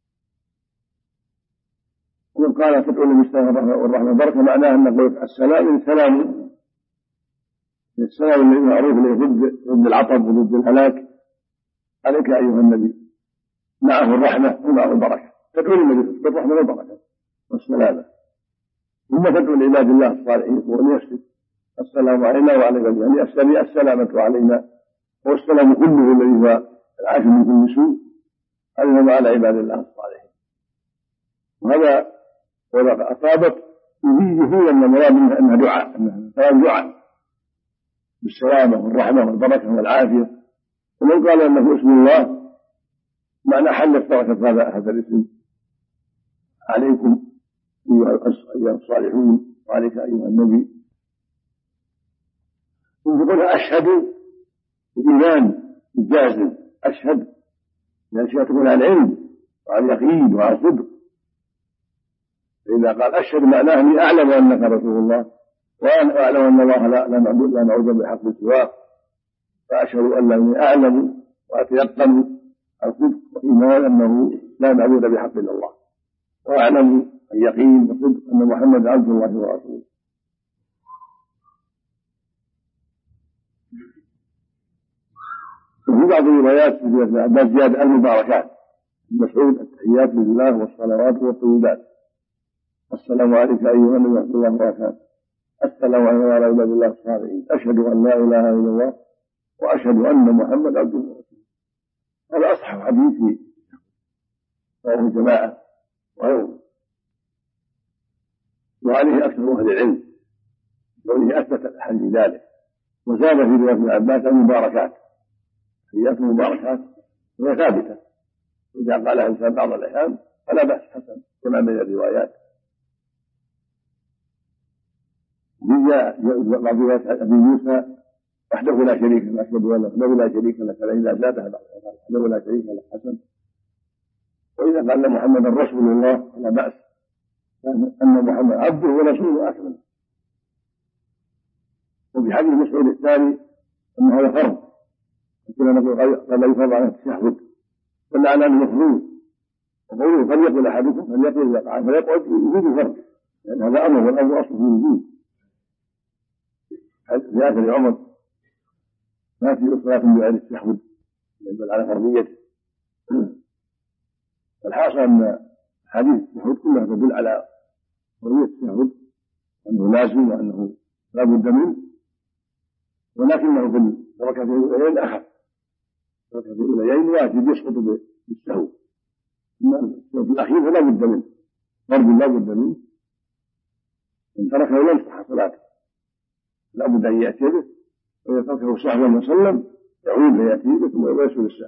S1: ومن قال تدعو للنبي السلام والرحمة والبركة معناه أن قلت السلام سلام السلام الذي معروف ضد ضد العطب وضد الهلاك. عليك أيها النبي معه الرحمة ومعه البركة، تدعو للنبي بالرحمة والبركة والسلامة. ثم تدعو لعباد الله الصالحين وليسلم السلام علينا وعلى عباده، يعني السلامة علينا والسلام كله الذي هو العافية من كل سوء علينا وعلى عباد الله الصالحين. وهذا وإذا أصابت يفيد أن المراد منها أنها دعاء، أنها سلام دعاء بالسلامة والرحمة والبركة والعافية. ومن قال أنه اسم الله معنى حلت بركة هذا الاسم عليكم أيها الصالحون وعليك أيها النبي. ونقول أشهد الإيمان الجازم، أشهد لأن شيء تكون على العلم وعلى اليقين وعلى الصدق. فإذا قال أشهد معناه أني أعلم أنك رسول الله وأنا أعلم أن الله لا نعبد لا نعوذ بحق سواه، فأشهد أن أني أعلم وأتيقن الصدق وإيمان أنه لا نعبد بحق إلا الله، وأعلم اليقين والصدق أن محمد عبد الله ورسوله. وفي بعض الروايات في ابن عباس زيادة المباركات المسعود التحيات لله والصلوات والطيبات. السلام عليك أيها النبي ورحمة الله وبركاته. السلام علينا وعلى عباد الله الصالحين. أشهد أن لا إله إلا الله وأشهد أن محمد عبده ورسوله. هذا أصح حديث رواه جماعة وغيره، وعليه أكثر أهل العلم وعليه أثبت الحديث ذلك. وزاد في رواية ابن عباس المباركات، تحيات المباركات وهي ثابتة، إذا قالها الإنسان بعض الأحيان فلا بأس حسن كما من الروايات. جاء بعض روايات أبي موسى وحده لا شريك له، أشهد أن وحده لا شريك له، فإذا زادها بعض وحده لا شريك له حسن. وإذا قال محمد رسول الله فلا بأس، أن محمد عبده ورسوله أكمل. وفي حديث مسعود الثاني أن هذا فرض، كنا نقول قال لا يفرض على التشهد ولا على المفروض. وقوله فليقل أحدكم فليقل يقعد فليقعد يفيد فرض، لأن هذا أمر والأمر أصل في الوجود. في آخر عمر ما في صلاة بغير التشهد بل على فرضيته. الحاصل أن حديث التشهد كلها تدل على فرضية التشهد، أنه لازم وأنه لا بد منه، ولكنه في الركعتين الأوليين أخف. الركعتين الأوليين واجب يسقط بالسهو، أما في الأخير فلا بد منه فرض لا بد منه، إن تركه لم تصح صلاته، لا بد أن يأتي به، وإذا تركه صلى الله عليه وسلم يعود فيأتي به ثم يسجد السلام.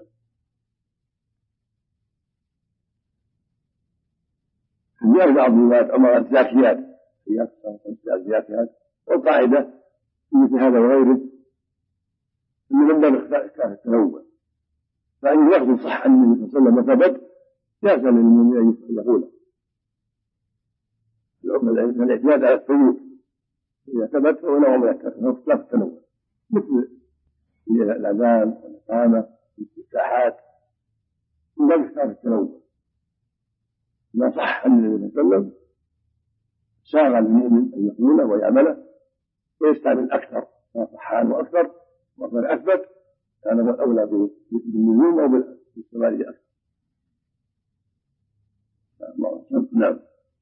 S1: جاء بعض الروايات أمر الزاكيات الزاكيات، والقاعدة في مثل هذا وغيره أن من باب إخفاء التنوع، فإن لفظ صح عن النبي صلى الله عليه وسلم وثبت جاز للمؤمن أن يقوله، الاعتماد على الثبوت إذا ثبت فهو نوع من اختلاف التنوع، مثل الأذان والإقامة والاستفتاحات من باب اختلاف التنوع. ما صح عن النبي صلى الله عليه وسلم شاغل المؤمن أن يقوله ويعمله ويستعمل أكثر، ما صح عنه أكثر ومن أثبت كان هو أولى بالنجوم أو بالاستمرارية أكثر. نعم.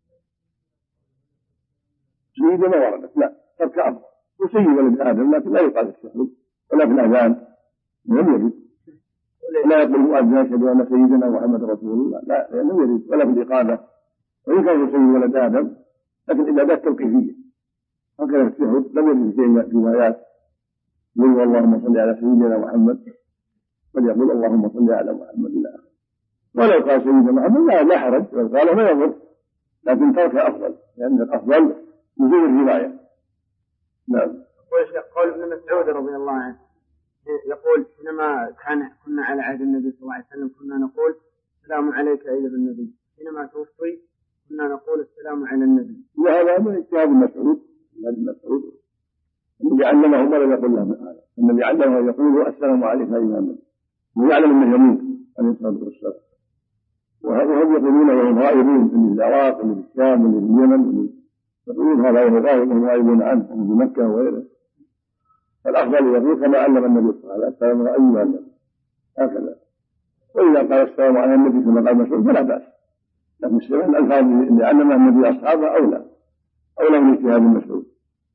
S1: سيد ما وردت، لا ترك أفضل، وسيد ولد آدم، لكن لا يقال الشهود ولا في الأذان لم يرد، لا يقول المؤذن أشهد أن سيدنا محمد رسول الله، لا لم يرد، ولا في الإقامة، وإن كان سيد ولد آدم لكن العبادات توقيفية، هكذا الشهود لم يرد شيء في روايات يقول اللهم صل على سيدنا محمد، بل يقول اللهم صل على محمد إلى آخره. ولو قال سيدنا محمد لا, لا حرج، لو قال ما يضر، لكن ترك أفضل، لأن الأفضل نزول الرواية. نعم.
S3: قول ابن مسعود رضي الله عنه يقول حينما كان كنا على عهد النبي صلى الله عليه وسلم كنا نقول السلام عليك أيها النبي، حينما توفي كنا نقول السلام على النبي.
S1: وهذا من اجتهاد المسعود، ابن مسعود الذي علمه ما لم يقل له هذا، الذي علمه يقول السلام عليك أيها النبي، ويعلم أنه يموت عليه الصلاة والسلام. وهم يقولون وهم غائبون من العراق ومن الشام ومن اليمن، يقولون هذا وهو غائب وهم غائبون عنه ومن مكة وغيره. فالأفضل يقول كما علم النبي صلى الله عليه وسلم أيها النبي هكذا، وإذا قال السلام على النبي كما قال مسعود فلا بأس، لكن السلام الألفاظ اللي علمها النبي أصحابه أولى أولى من اجتهاد المسعود.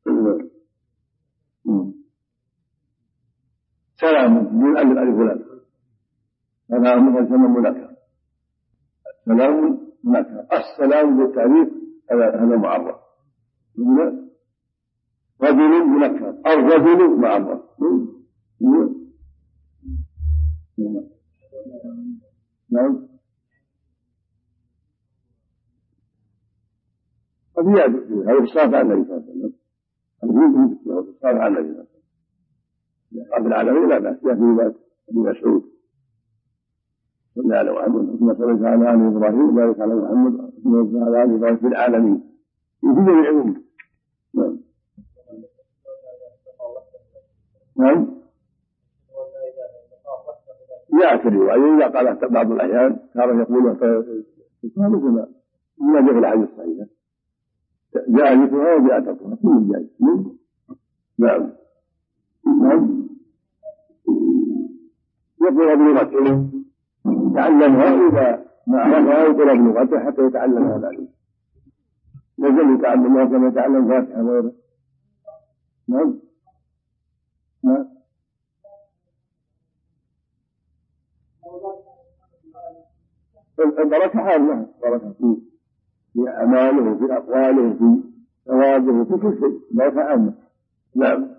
S1: سلام من ألف ألف فلان، هذا مثل منكر، السلام منكر، السلام بالتعريف هذا معرف، رجل منكر، الرجل معرف. نعم. فبيادة هذا الصلاة على النبي صلى الله عليه وسلم، هذا الصلاة على النبي صلى الله عليه وسلم رب العالمين لا بأس، يأتي بذات ابن مسعود صلى على محمد ثم صلى على آل إبراهيم وبارك على محمد ثم صلى على آل إبراهيم في العالمين في جميع الأمم. نعم. نعم. جاءت الرواية إذا قالت بعض الأحيان كان يقولها فقالوا كما ما جاء في الحديث الصحيح جاء ذكرها وجاء تركها كل جاي. نعم. نعم. يقرأ بلغته يتعلمها إذا ما عرفها يقرأ بلغته حتى يتعلمها ذلك، يجب يتعلمها كما يتعلم فاتحة وغيره. نعم. نعم. البركة حالها، بركة في أعماله في أقواله في ثوابه في كل شيء، بركة عامة. نعم.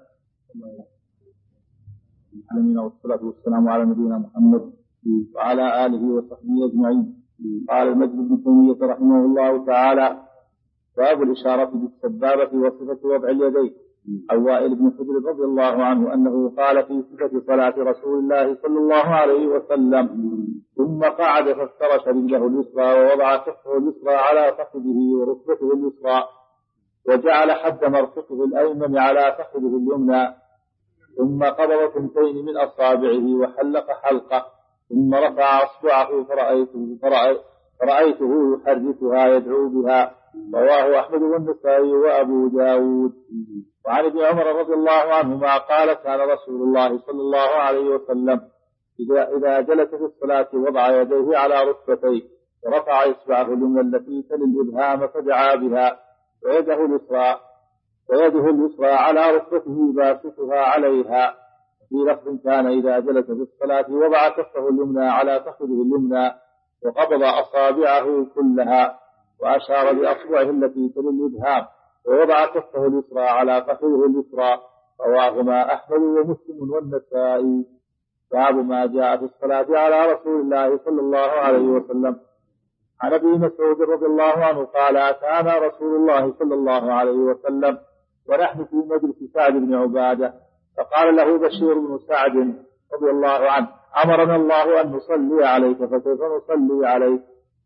S2: العالمين والصلاة والسلام على نبينا محمد وعلى آله وصحبه أجمعين. قال المجد بن تيمية رحمه الله تعالى: باب الإشارة بالسبابة وصفة وضع اليدين. عن وائل بن حجر رضي الله عنه أنه قال في صفة صلاة رسول الله صلى الله عليه وسلم: ثم قعد فافترش رجله اليسرى ووضع كفه اليسرى على فخذه وركبته اليسرى وجعل حد مرفقه الأيمن على فخذه اليمنى، ثم قبض ثنتين من أصابعه وحلق حلقه، ثم رفع أصبعه فرأيته, فرأيته يحركها يدعو بها. رواه أحمد والنسائي وأبو داود. وعن ابن عمر رضي الله عنهما قال: كان رسول الله صلى الله عليه وسلم إذا, إذا جلس في الصلاة وضع يديه على ركبتيه ورفع إصبعه اليمنى التي تلي الإبهام فدعا بها، ويده اليسرى ويده اليسرى على ركبته باسطها عليها. في لفظ: كان إذا جلس في الصلاة وضع كفه اليمنى على فخذه اليمنى وقبض أصابعه كلها. وأشار بأصبعه التي تلي الإبهام ووضع كفه اليسرى على فخذه اليسرى. رواهما أحمد ومسلم والنسائي. باب ما جاء في الصلاة على رسول الله صلى الله عليه وسلم. عن ابي مسعود رضي الله عنه قال أتانا رسول الله صلى الله عليه وسلم ونحن في مجلس سعد بن عبادة فقال له بشير بن سعد رضي الله عنه أمرنا الله أن نصلي عليك فكيف نصلي عليك؟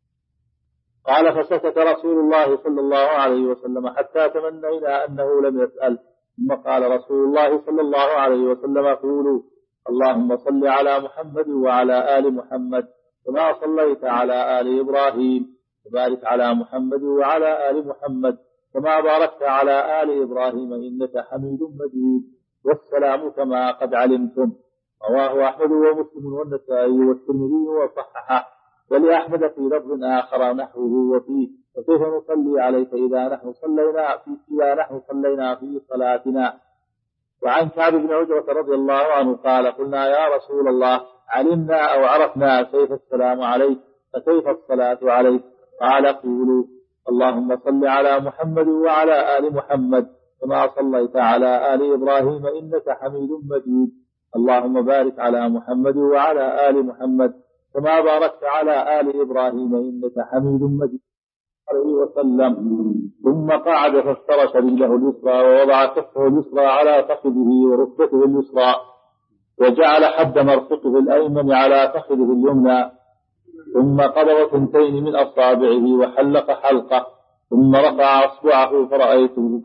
S2: قال فسكت رسول الله صلى الله عليه وسلم حتى تمنينا أنه لم يسأل. ثم قال رسول الله صلى الله عليه وسلم قولوا اللهم صل على محمد وعلى آل محمد كما صليت على آل إبراهيم وبارك على محمد وعلى آل محمد كما باركت على آل إبراهيم إنك حميد مجيد والسلام كما قد علمتم. رواه أحمد ومسلم والنسائي والترمذي وصححه. ولأحمد في لفظ آخر نحوه وفيه وكيف نصلي عليك إذا نحن صلينا في إذا نحن صلينا في صلاتنا. وعن كعب بن عجرة رضي الله عنه قال قلنا يا رسول الله علمنا أو عرفنا كيف السلام عليك فكيف الصلاة عليك؟ قال قولوا اللهم صل على محمد وعلى آل محمد كما صليت على آل إبراهيم إنك حميد مجيد اللهم بارك على محمد وعلى آل محمد كما باركت على آل إبراهيم إنك حميد مجيد عليه وسلم. ثم قعد فافترش رجله اليسرى ووضع كفه اليسرى على فخذه وركبته اليسرى وجعل حد مرفقه الأيمن على فخذه اليمنى ثم قبض ثنتين من أصابعه وحلق حلقه ثم رفع أصبعه فرأيته,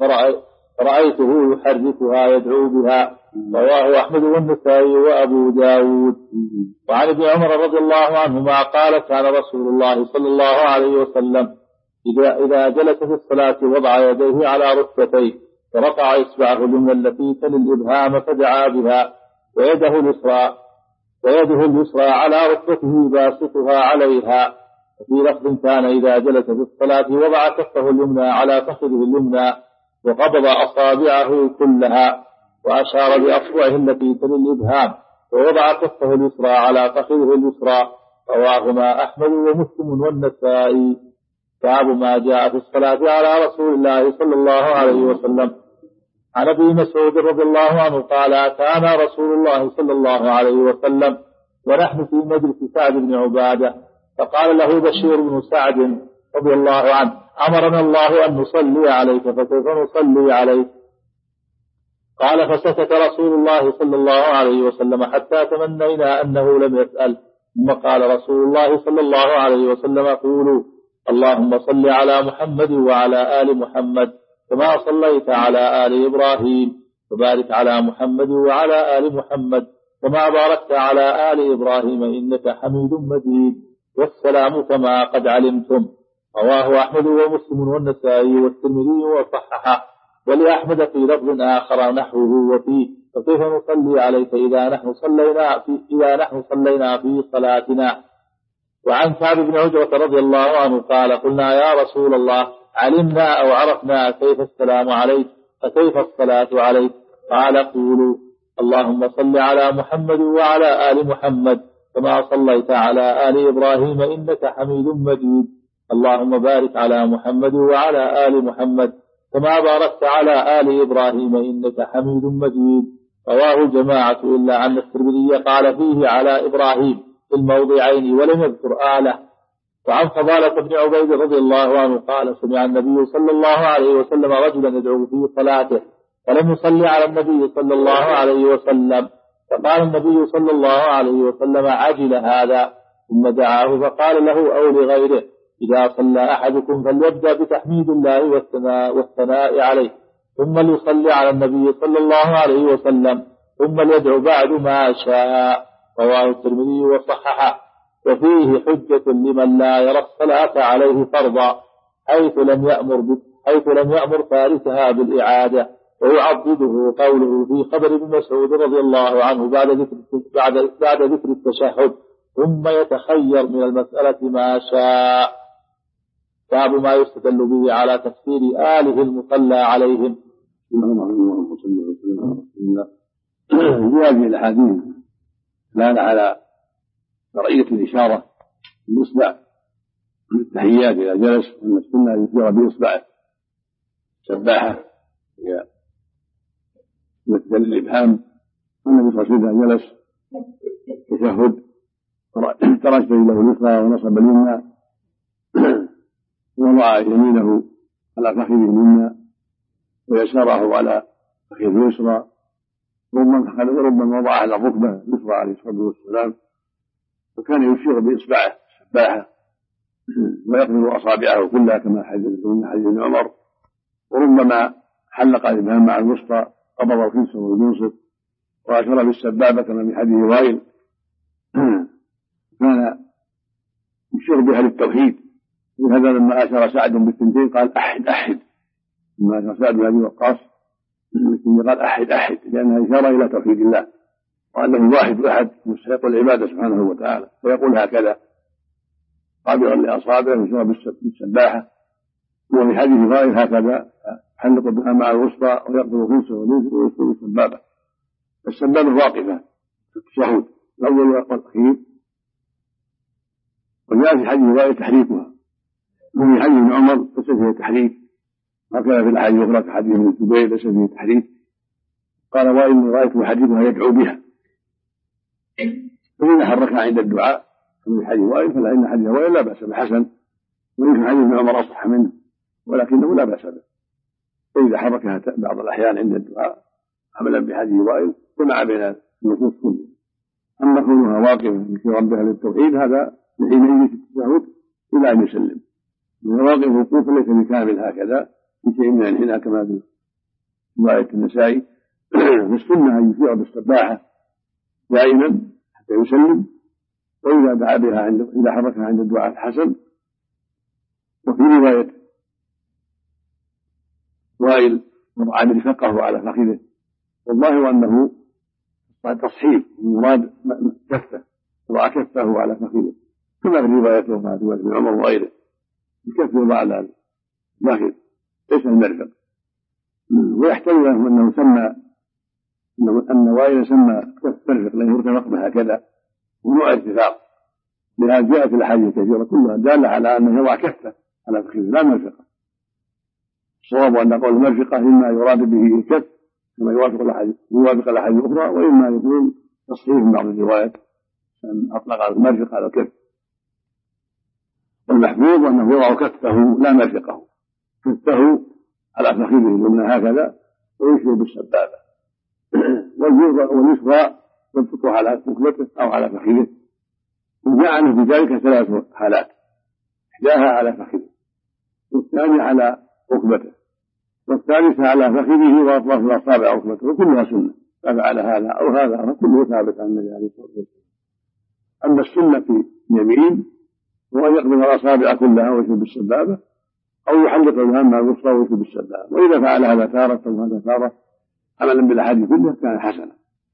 S2: فرأيته يحركها يدعو بها. رواه أحمد والنسائي وأبو داود. وعن ابن عمر رضي الله عنهما قال كان رسول الله صلى الله عليه وسلم إذا, إذا جلس في الصلاة وضع يديه على ركبتيه فرفع إصبعه اليمنى التي تلي الإبهام فدعا بها ويده اليسرى ويده اليسرى على ركبته باسطها عليها. وفي لفظ كان إذا جلس في الصلاة وضع كفه اليمنى على فخذه اليمنى وقبض أصابعه كلها وأشار بأصبعه التي تلي الإبهام ووضع كفه اليسرى على فخذه اليسرى. رواهما أحمد ومسلم والنسائي. باب ما جاء في الصلاة على رسول الله صلى الله عليه وسلم. عن ابي مسعود رضي الله عنه قال أتانا رسول الله صلى الله عليه وسلم ونحن في مجلس سعد بن عبادة فقال له بشير بن سعد رضي الله عنه أمرنا الله أن نصلي عليك فكيف نصلي عليك؟ قال فسكت رسول الله صلى الله عليه وسلم حتى تمنينا أنه لم يسأل. ثم قال رسول الله صلى الله عليه وسلم قولوا اللهم صل على محمد وعلى آل محمد كما صليت على آل إبراهيم وبارك على محمد وعلى آل محمد كما باركت على آل إبراهيم إنك حميد مجيد والسلام كما قد علمتم. رواه أحمد ومسلم والنسائي والترمذي وصححه. ولأحمد في لفظ آخر نحوه وفيه فكيف نصلي عليك إذا نحن صلينا في إذا نحن صلينا في صلاتنا. وعن كعب بن عجرة رضي الله عنه قال قلنا يا رسول الله علمنا أو عرفنا كيف السلام عليك فكيف الصلاة عليك؟ قال قولوا اللهم صل على محمد وعلى آل محمد كما صليت على آل إبراهيم إنك حميد مجيد اللهم بارك على محمد وعلى آل محمد كما باركت على آل إبراهيم إنك حميد مجيد. رواه الجماعة إلا أن الترمذي قال فيه على إبراهيم في الموضعين ولم يذكر آله. وعن فضالة بن عبيد رضي الله عنه قال سمع النبي صلى الله عليه وسلم رجلا يدعو في صلاته فلم يصلي على النبي صلى الله عليه وسلم فقال النبي صلى الله عليه وسلم عجل هذا ثم دعاه فقال له أو لغيره إذا صلى أحدكم فليبدأ بتحميد الله والثناء, والثناء عليه ثم ليصلي على النبي صلى الله عليه وسلم ثم ليدعو بعد ما شاء. رواه الترمذي وصححه. وفيه حجة لمن لا يرى الصلاة عليه فرضا حيث لم يأمر حيث لم يأمر تاركها بالإعادة. ويعضده قوله في خبر ابن مسعود رضي الله عنه بعد ذكر بعد بعد ذكر التشهد ثم يتخير من المسألة ما شاء. باب ما يستدل به على تفسير آله المصلى عليهم.
S1: في هذه الأحاديث دل على شرعية الإشارة بالإصبع التحيات إذا جلس أن السنة أن يشير بإصبعه سباحة هي مثل الإبهام. النبي صلى الله عليه وسلم جلس تشهد ترك رجله اليسرى ونصب اليمنى ووضع يمينه على فخذه اليمنى ويساره على فخذه اليسرى وربما وضع على الركبة اليسرى عليه الصلاة والسلام، وكان يشير بإصبعه سباحة ويقبض أصابعه كلها كما حدث من حديث ابن عمر، وربما حلق الإبهام مع الوسطى قبض الخنصر والمنصب وأشار بالسبابة كما في حديث وائل. كان يشير بها للتوحيد، وهذا لما أشار سعد بالثنتين قال أحد أحد، لما أشار سعد بن أبي وقاص قال أحد أحد، لأنها إشارة إلى توحيد الله وأنه واحد أحد مستحق العبادة سبحانه وتعالى، ويقول هكذا قابضا لأصابعه ويشير بالسباحة. وفي حديث غائر هكذا حلق بها مع الوسطى ويقبض الخنصر ويشير بالسبابة. السبابة واقفة في التشهد الأول والأخير، وجاء في حديث غائر تحريكها، وفي حديث ابن عمر ليس فيه تحريك، هكذا في الأحاديث الأخرى في حديث ابن الزبير ليس فيه تحريك. قال وائل رأيته يحركها يدعو بها، فإذا حركها عند الدعاء في حديث وائل فإن حديث وائل لا بأس بحسن، ويمكن حديث ابن عمر أصح منه ولكنه لا بأس به. فإذا حركها بعض الأحيان عند الدعاء عملا بحديث وائل جمع بين النصوص كلها. أما كونها واقفة في ربها للتوحيد هذا حينئذ في التشهد إلى أن يسلم، من واقف الوقوف ليس بكامل هكذا في شيء من الحين كما في رواية النسائي. فالسنة أن يشير بالسباحة دائما حتى يسلم، وإذا دعا بها عند إذا حركها عند الدعاء حسن. وفي رواية وائل وضع رفقه على فخذه، والله أنه تصحيح المراد كفه، وضع كفه على فخذه كما في روايته وما في رواية ابن عمر وغيره، الكف يوضع على الفخذ ليس المرفق. ويحتمل أنه سمى أن وائل سمى كف مرفق لأنه يرتفق بها هكذا ونوع ارتفاق، لهذا جاءت الأحاديث الكثيرة كلها دالة على أنه يضع كفه على فخذه لا مرفقه. الصواب أن قول المرفقة إما يراد به الكف كما يوافق الأحاديث يوافق الأحاديث الأخرى، وإما يكون تصحيح من بعض الروايات أن أطلق المرفق على الكف. والمحفوظ أنه يضع كفه لا مرفقه، كفه على فخذه اليمنى هكذا ويشير بالسبابة، واليسرى يبسطها على ركبته أو على فخذه. وجعل في ذلك ثلاث حالات، إحداها على فخذه، والثانية على ركبته، والثالثة على فخذه وأطراف الأصابع ركبته، وكلها سنة. ففعل هذا أو هذا فكله ثابت عن النبي عليه الصلاة والسلام. أما السنة في اليمين هو أن يقبض الأصابع كلها ويشير بالسبابة، أو يحلق الإبهام مع الوسطى ويشير بالسبابة. وإذا فعل هذا تارة وهذا تارة عملا بالأحاديث كلها كان حسنا.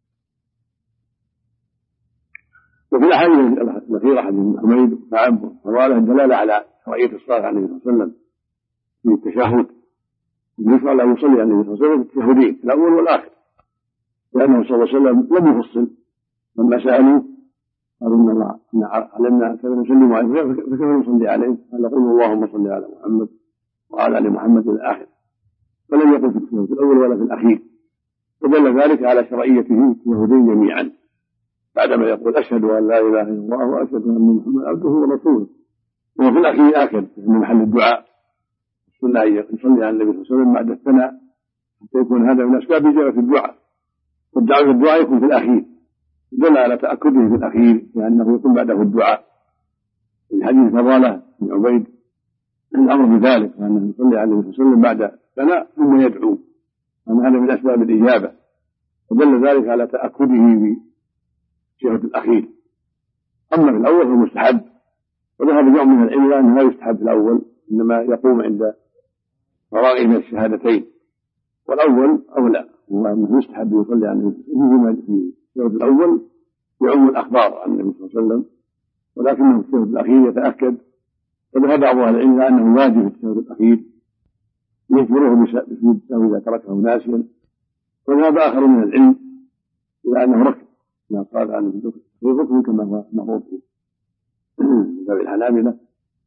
S1: وفي الأحاديث الأخيرة حديث ابن حميد وكعب وطواله الدلالة على شرعية الصلاة على النبي صلى الله عليه وسلم في التشهد، يشرع له يصلي على النبي صلى الله عليه وسلم في التشهدين الأول والآخر، لأنه صلى الله عليه وسلم لم يفصل. لما سألوا قالوا إن الله علمنا كيف نسلم عليه فكيف نصلي عليه؟ قال قولوا اللهم صل على محمد وعلى آل محمد إلى آخره، فلم يقل في التشهد الأول ولا في الأخير. ودل ذلك على شرعيته التشهدين جميعا، بعدما يقول أشهد أن لا إله إلا الله وأشهد أن محمدا عبده ورسوله. وفي الأخير آكد من محل الدعاء السنة أن يصلي على النبي صلى الله عليه وسلم بعد الثناء حتى يكون هذا من أسباب إجابة الدعاء، والدعاء في الدعاء يكون في الأخير، دل على تأكده في الأخير لأنه يكون بعده الدعاء. في حديث فضالة بن عبيد الأمر بذلك أنه يصلي على النبي صلى الله عليه وسلم بعد الثناء ثم يدعو، أن هذا من أسباب الإجابة، ودل ذلك على تأكده في الشهد الأخير. أما في الأول فمستحب، وذهب جمع من العلم أنه لا يستحب في الأول، إنما يقوم عند فراغ من الشهادتين، والأول أولى، هو أنه يستحب يصلي على النبي في الشهد الأول يعم الأخبار عن النبي صلى الله عليه وسلم، ولكنه في الشهد الأخير يتأكد. وذهب بعض أهل العلم أنه واجب في الشهد الأخير يجبره بسجود السهو إذا تركه ناسيا، وذهب آخر من العلم إلى أنه ركب ما قال عن الركن كما هو معروف في باب الحنابلة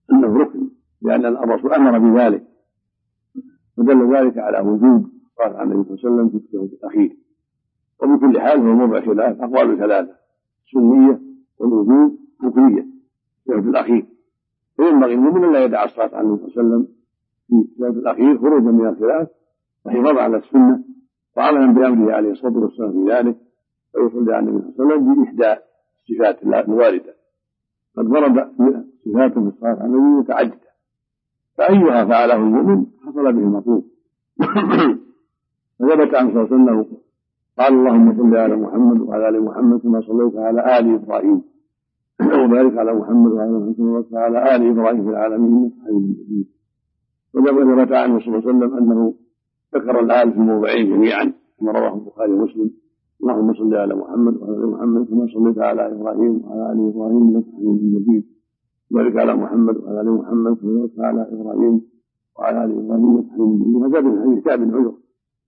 S1: أنه ركن، لأن الرسول أمر بذلك، ودل ذلك على وجوب الصلاة على النبي صلى الله عليه وسلم في التشهد الأخير. وبكل حال هو موضع خلاف، أقوال ثلاثة: السنية والوجوب ركنية التشهد الأخير. فينبغي المؤمن لا يدع الصلاة على النبي صلى الله عليه وسلم في التشهد الأخير خروجا من الخلاف وحفاظا على السنة وعملا بأمره عليه الصلاة والسلام في ذلك، فيصلي على النبي صلى الله عليه وسلم بإحدى الصفات الواردة. قد ورد صفات في الصلاة على النبي متعددة، فأيها فعله المؤمن حصل به المطلوب. فثبت عن صلى الله عليه وسلم قال: اللهم صل على محمد وعلى آل محمد كما صليت على آل إبراهيم وبارك على محمد وعلى آل محمد وعلى آل إبراهيم في العالمين إنك حميد مجيد. وثبت عنه صلى الله عليه وسلم أنه ذكر الآل في موضعين جميعا كما رواه البخاري ومسلم: اللهم صل على محمد وعلى آل محمد كما صليت على إبراهيم وعلى آل إبراهيم إنك حميد مجيد، وبارك على محمد وعلى آل محمد كما باركت على إبراهيم وعلى آل إبراهيم إنك حميد مجيد. وهذا من حديث كعب بن عجرة.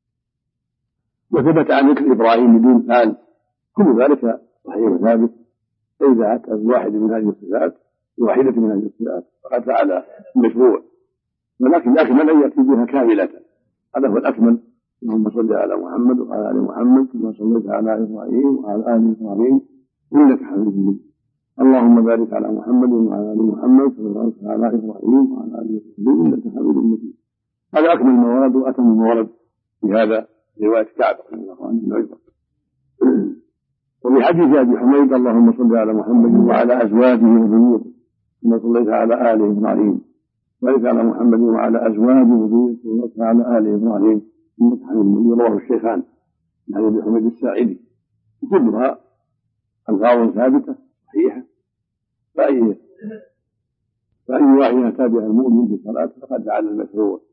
S1: وثبت عن ذكر إبراهيم بدون آل، كل ذلك صحيح وثابت. فإذا أتى بواحد من هذه الصفات بواحدة من هذه الصفات فقد فعل المشروع، ولكن الأكمل أن يأتي بها كاملة، هذا هو الأكمل. اللهم صل على محمد وعلى آل محمد كما صليت على إبراهيم وعلى آل إبراهيم إنك حميد مجيد. اللهم بارك على محمد وعلى آل محمد كما باركت على إبراهيم وعلى آل إبراهيم إنك حميد مجيد. هذا أكمل الموارد وأتم الموارد في هذا رواية كعب رضي الله عنه بن عجرة. وفي حديث أبي حميد: اللهم صل على محمد وعلى أزواجه وذريته كما صليت على آل إبراهيم وبارك على محمد وعلى أزواجه وذريته كما صليت على آل إبراهيم إنك حميد مجيد. رواه الشيخان عن أبي حميد الساعدي. كلها ألفاظ ثابتة صحيحة، فأي فأي واحد أتى بها المؤمن في الصلاة فقد فعل المشروع.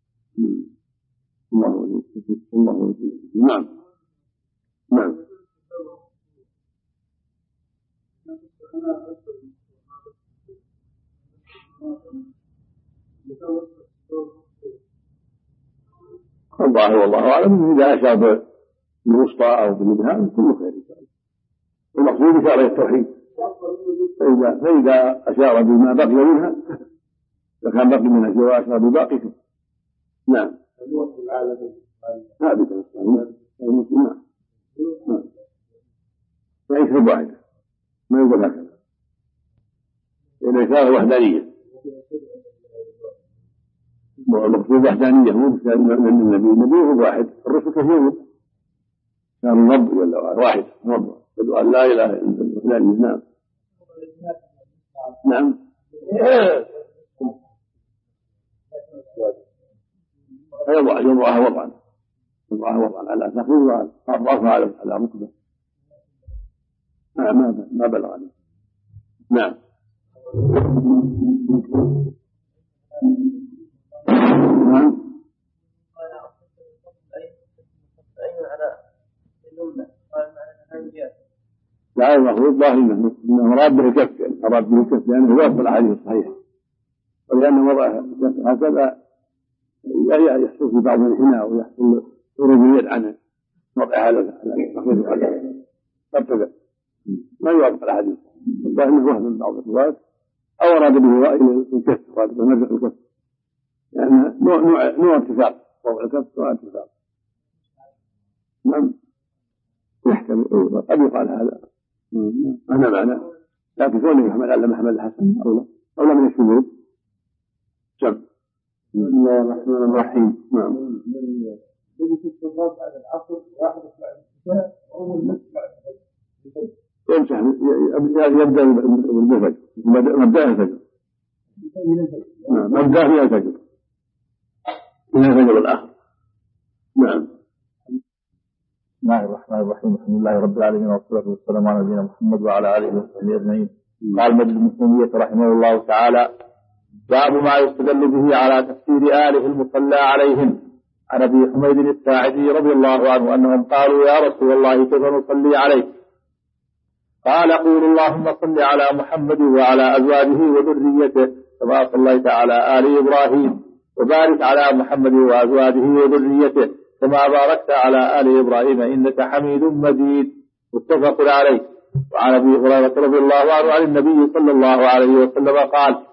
S1: الله ولي الله ولي. نعم نعم. الله والله أعلم. إذا أشار بالوسطى أو بالإبهام كله خير إن شاء الله. المقصود إشارة التوحيد. فإذا فإذا أشار بما بقي منها فكان بقي منها شيء وأشار بباقي. نعم. ثابتة المسلمين. نعم. فيشرب واحدة ما يقول هكذا. إذا إشارة وحدانية. المقصود وحدانية مو من النبي. النبي هو واحد، الرسل كثير. كان رب ولا واحد رب يدعو أن لا إله إلا الله. نعم نعم. يضع يضعها وضعا يضعها وضعا على تخفيف وأضعفها على على ركبة. ما ما بلغ. نعم. نعم. لا المفروض ظاهر انه مراد به الكف، يعني مراد به الكف لانه هو يقبل الحديث الصحيح، ولانه وضع الكف هكذا يحصل في بعض الانحناء ويحصل خروج اليد عنه وضعها على الفخذ على ارتفع ما يوافق الحديث. الظاهر انه وهم من بعض الروايات او اراد به رأي الكف، اراد بمرجع الكف، لان نوع نوع نوع اتفاق، وضع الكف نوع اتفاق. نعم يحتمل قد يقال هذا أنا معنى، لكن كونه محمد علم محمد الحسن أو لا أو لا من الشذوذ. جمع. بسم الله الرحمن الرحيم. نعم. يجب الصلاة بعد العصر واحد بعد العشاء وهو النصف بعد الفجر. يمسح يبدأ بالفجر مبدأ الفجر. نعم مبدأ من الفجر من الفجر الآخر. نعم.
S2: بسم الله الرحمن الرحيم. الحمد لله رب العالمين والصلاة والسلام على نبينا محمد وعلى آله وصحبه أجمعين. قال مجد المسلمية رحمه الله تعالى: باب ما يستدل به على تفسير آله المصلى عليهم. عن أبي حميد الساعدي رضي الله عنه أنهم قالوا: يا رسول الله كيف نصلي عليك؟ قال: قول اللهم صل على محمد وعلى أزواجه وذريته كما صليت على آل إبراهيم وبارك على محمد وأزواجه وذريته كما باركت على آل إبراهيم إنك حميد مجيد. متفق عليه. وعن أبي هريرة رضي الله عنه عن النبي صلى الله عليه وسلم قال: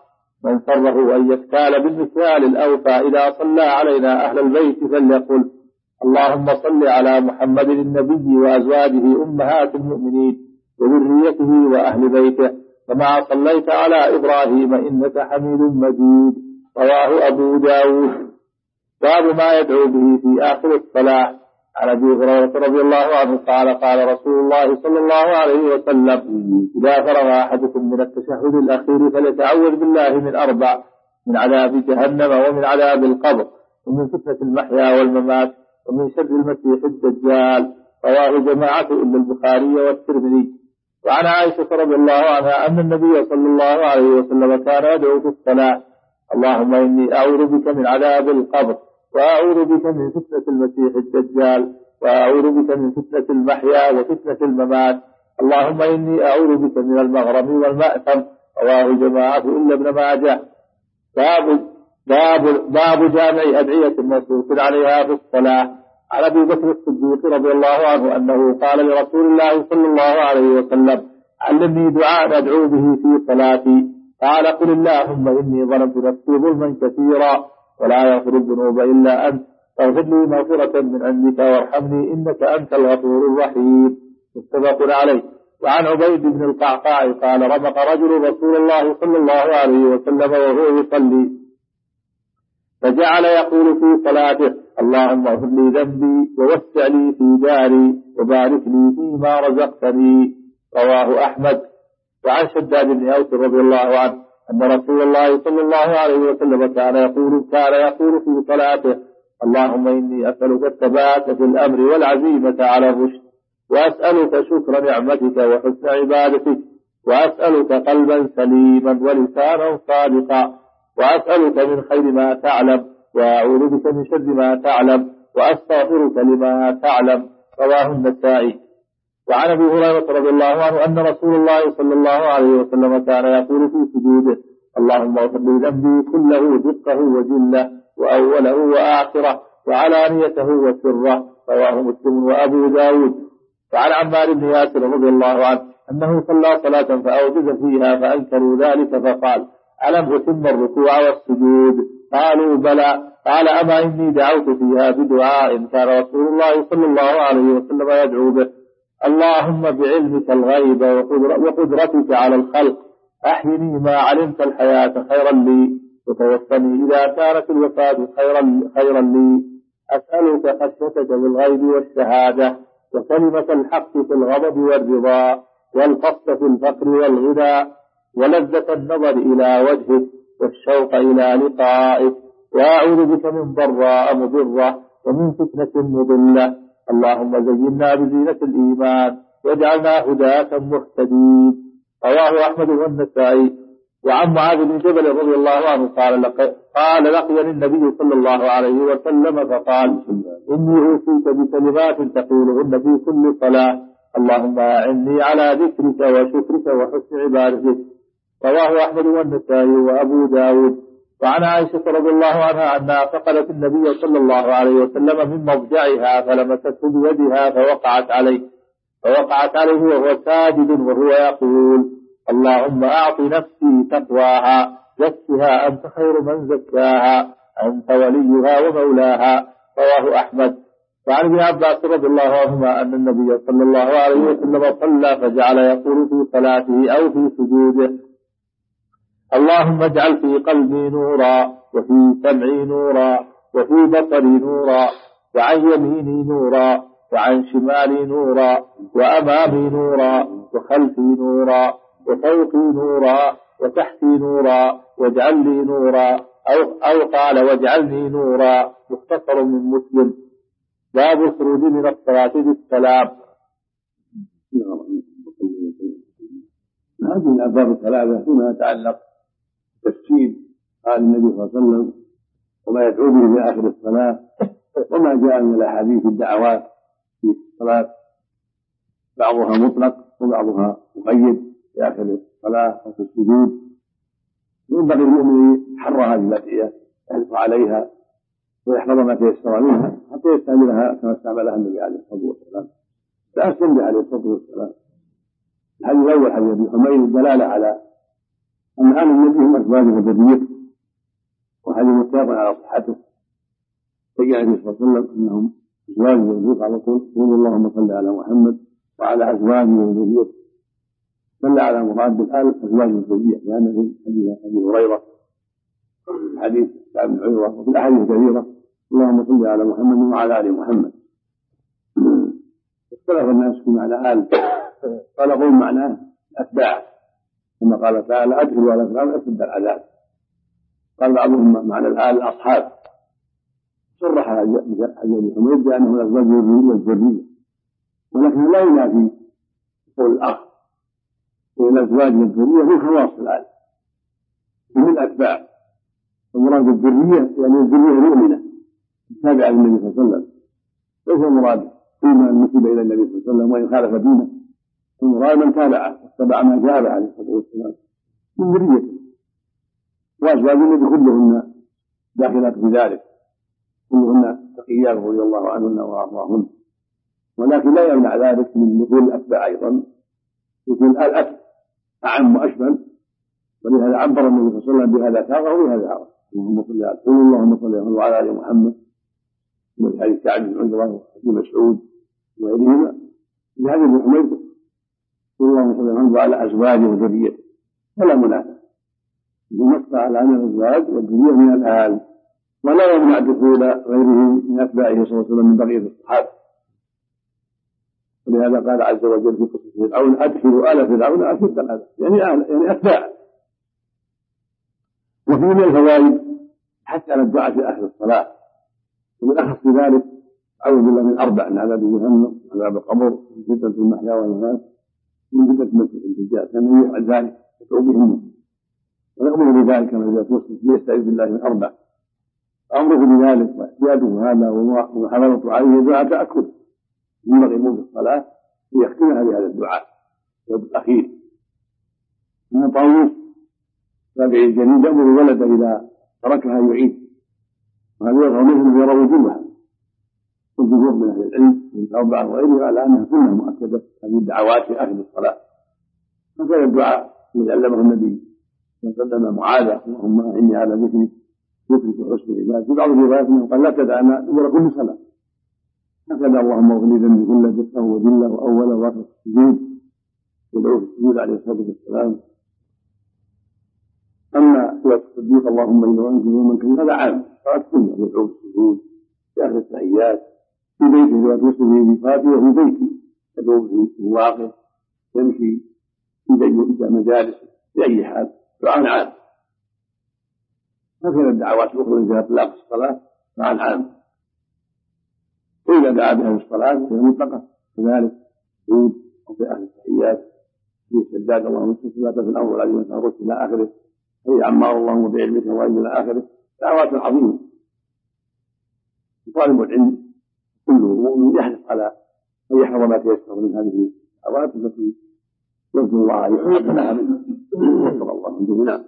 S2: من سره أن يكتال بالمثال الأوفى إذا صلى علينا أهل البيت فليقل اللهم صل على محمد النبي وأزواجه أمهات المؤمنين وذريته وأهل بيته كما صليت على إبراهيم إنك حميد مجيد. رواه أبو داود. باب ما يدعو به في آخر الصلاة. عن أبي هريرة رضي الله عنه قال قال رسول الله صلى الله عليه وسلم إذا فرغ أحدكم من التشهد الأخير فليتعوذ بالله من أربع: من عذاب جهنم ومن عذاب القبر ومن فتنة المحيا والممات ومن شر المسيح الدجال. رواه جماعة إلا البخاري والترمذي. وعن عائشة رضي الله عنها أن النبي صلى الله عليه وسلم كان يدعو في الصلاة اللهم إني أعوذ بك من عذاب القبر وأعوذ بك من فتنة المسيح الدجال وأعوذ بك من فتنة المحيا وفتنة الممات اللهم إني أعوذ بك من المغرم والمأثم. رواه جماعة إلا ابن ماجه. باب باب باب جامع أدعية منصوص عليها في الصلاة. عن أبي بكر الصديق رضي الله عنه أنه قال لرسول الله صلى الله عليه وسلم علمني دعاء أدعو به في صلاتي. قال قل اللهم إني ظلمت نفسي ظلما كثيرا ولا يغفر الذنوب إلا أنت فاغفر لي مغفرة من عندك وارحمني إنك أنت الغفور الرحيم. متفق عليه. وعن عبيد بن القعقاع قال رمق رجل رسول الله صلى الله عليه وسلم وهو يصلي فجعل يقول في صلاته اللهم اغفر لي ذنبي ووسع لي في داري وبارك لي فيما رزقتني. رواه أحمد. وعن شداد بن أوس رضي الله عنه أن رسول الله صلى الله عليه وسلم كان يقول كان يقول في صلاته اللهم إني أسألك الثبات في الأمر والعزيمة على الرشد وأسألك شكر نعمتك وحسن عبادتك وأسألك قلبا سليما ولسانا صادقا وأسألك من خير ما تعلم وأعوذ بك من شر ما تعلم وأستغفرك لما تعلم. رواه النسائي. وعن أبي هريرة رضي الله عنه أن رسول الله صلى الله عليه وسلم كان يقول في سجوده اللهم اغفر لي ذنبي كله دقه وجله وأوله وآخره وعلانيته وسره. رواه مسلم وأبو داود. وعن عمار بن ياسر رضي الله عنه أنه صلى صلاة فأوجز فيها فأنكروا ذلك فقال ألم أتم الركوع والسجود؟ قالوا بلى. قال أما إني دعوت فيها بدعاء كان رسول الله صلى الله عليه وسلم يدعو به اللهم بعلمك الغيب وقدرتك على الخلق أحيني ما علمت الحياة خيرا لي وتوفني إذا كانت الوفاة خيرا, خيرا لي أسألك خشيتك بالغيب والشهادة وكلمة الحق في الغضب والرضا والقصد في الفقر والغنى ولذة النظر إلى وجهك والشوق إلى لقائك وأعوذ بك من ضراء مضرة ومن فتنة مضلة اللهم زينا بزينة الإيمان واجعلنا هداة مهتدين. رواه أحمد والنسائي. وعن معاذ بن جبل رضي الله عنه قال لق... قال لقيني النبي صلى الله عليه وسلم فقال إني أوصيك بكلمات تقولهن في كل صلاة اللهم أعني على ذكرك وشكرك وحسن عبادتك. رواه أحمد والنسائي وأبو داود. وعن عائشة رضي الله عنها أنها فقدت النبي صلى الله عليه وسلم من مضجعها فلمسته بيدها فوقعت عليه فوقعت عليه وهو ساجد وهو يقول اللهم أعط نفسي تقواها زكها أنت خير من زكاها أنت وليها ومولاها. رواه أحمد. وعن ابن عباس رضي الله عنهما أن النبي صلى الله عليه وسلم صلى فجعل يقول في صلاته أو في سجوده اللهم اجعل في قلبي نورا وفي سمعي نورا وفي بصري نورا وعن يميني نورا وعن شمالي نورا وأمامي نورا وخلفي نورا وفوقي نورا وتحتي نورا واجعل لي نورا أو, أو قال واجعلني نورا. مختصر من مسلم. باب الخروج من الصلاة بالسلام.
S1: هذه الأبواب الثلاثة فيما يتعلق تفسير قال النبي صلى الله عليه وسلم وما يدعو به في آخر الصلاة وما جاء من الأحاديث الدعوات في الصلاة بعضها مطلق وبعضها مقيد في آخر الصلاة وفي السجود. ينبغي المؤمن حر هذه الأدعية يحرص عليها ويحفظ ما تيسر منها حتى يستعملها كما استعملها النبي عليه الصلاة والسلام. لا أسلم به عليه الصلاة والسلام. الحديث الأول حديث ابن حميد الدلالة على أن آل النبي هم أزواجه وذريته، وهذا متفق على صحته. فجاء النبي صلى الله عليه وسلم أنهم أزواجه وذريته على طول، يقول اللهم صل على محمد وعلى أزواجه وذريته. صلى على مراد بالآل أزواجه وذريته، لأن في حديث أبي هريرة حديث كعب بن عجرة وفي الأحاديث كثيرة اللهم صل على محمد وعلى آل محمد. اختلف الناس في معنى آل، قال قول معناه أتباع كما قال تعالى أدخلوا على فرعون أشد العذاب. قال بعضهم معنى الآل الأصحاب. صرح حديث أبي حميد بأنه الأزواج والذرية، ولكن لا ينافي قول الأخ وإن الأزواج والذرية من خواص الآل ومن الأتباع. المراد بالذرية يعني الذرية المؤمنة التابعة للنبي صلى الله عليه وسلم، ليس المراد فيما نسب إلى النبي صلى الله عليه وسلم وإن خالف دينه، المراد من تابعه واتبع ما جاء عليه الصلاة والسلام من ذريته. وأزواج النبي كلهن داخلات في ذلك، كلهن تقيات رضي الله عنهن وأرضاهن، ولكن لا يمنع ذلك من دخول الأتباع أيضا، يكون الأب أعم وأشمل، ولهذا عبر النبي صلى الله عليه وسلم بهذا كافر وبهذا كافر. اللهم صل على قول اللهم صل على آل محمد، وفي حديث كعب بن عجرة وابن مسعود وغيرهما في هذه الحميد اللهم صل على وعلى أزواجه وذريته، ولا منافع بالنص على أن الأزواج والذرية من الآل، ولا يمنع دخول غيره من أتباعه صلى الله عليه وسلم من بقية الصحابة. ولهذا قال عز وجل في قصة فرعون أدخلوا آل فرعون أشد العذاب، يعني آل يعني أتباع. وفي من الفوائد حتى على الدعاء في آخر الصلاة، ومن أخص ذلك أعوذ بالله من أربع: من عذاب جهنم، من عذاب القبر، من فتنة المحيا والممات، من فتنة المسيح الدجال. كان يفعل ذلك يدعو بهن ويأمر بذلك كما إذا توصل يستعيذ بالله من أربع. أمره بذلك واحتياجه هذا ومحاولته عليه دعاء تأكد، ينبغي في الصلاة ليختمها بهذا الدعاء الأخير. من طاووس تابعي الجليل يأمر الولد إذا تركها يعيد، وهذا يظهر مثل يرى وجوبها والجمهور من أهل العلم من أربعة وغيرها على أنها سنة مؤكدة هذه الدعوات في آخر الصلاة. فكان الدعاء الذي علمه النبي صلى الله عليه وسلم معاذ اللهم إني على ذكرك ذكرك وحسن عبادتك. في بعض الروايات أنه قال لا تدعنا دبر كل صلاة، هكذا اللهم اغفر لي ذنبي كله دقه وجله وأوله وآخره السجود، يدعو في السجود عليه الصلاة والسلام. أما سورة الصديق اللهم إنه أنت ومن كان هذا عام، صلاة سنة يدعو في السجود في آخر التحيات في بيته ويتوسل في ميقاته وفي بيته، يدعو في مواقف يمشي في مجالس في أي حال، دعاء عام. هكذا الدعوات الأخرى إذا أطلق الصلاة دعاء عام، وإذا دعا بها في الصلاة فهي مطلقة كذلك سجود أو في آخر التحيات في سجاد اللهم استثبات في الأمر الذي وسهرت إلى آخره، هي عمار اللهم بعلمك وإلى إلى آخره. دعوات عظيمة. طالب العلم كله مؤمن يحرص على أن يحفظ ما تيسر من هذه الدعوات التي يرجو الله أن يحفظ لها منه. وفق الله من دوننا.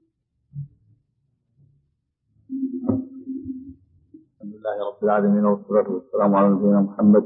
S2: الحمد لله رب العالمين والصلاة والسلام على نبينا محمد.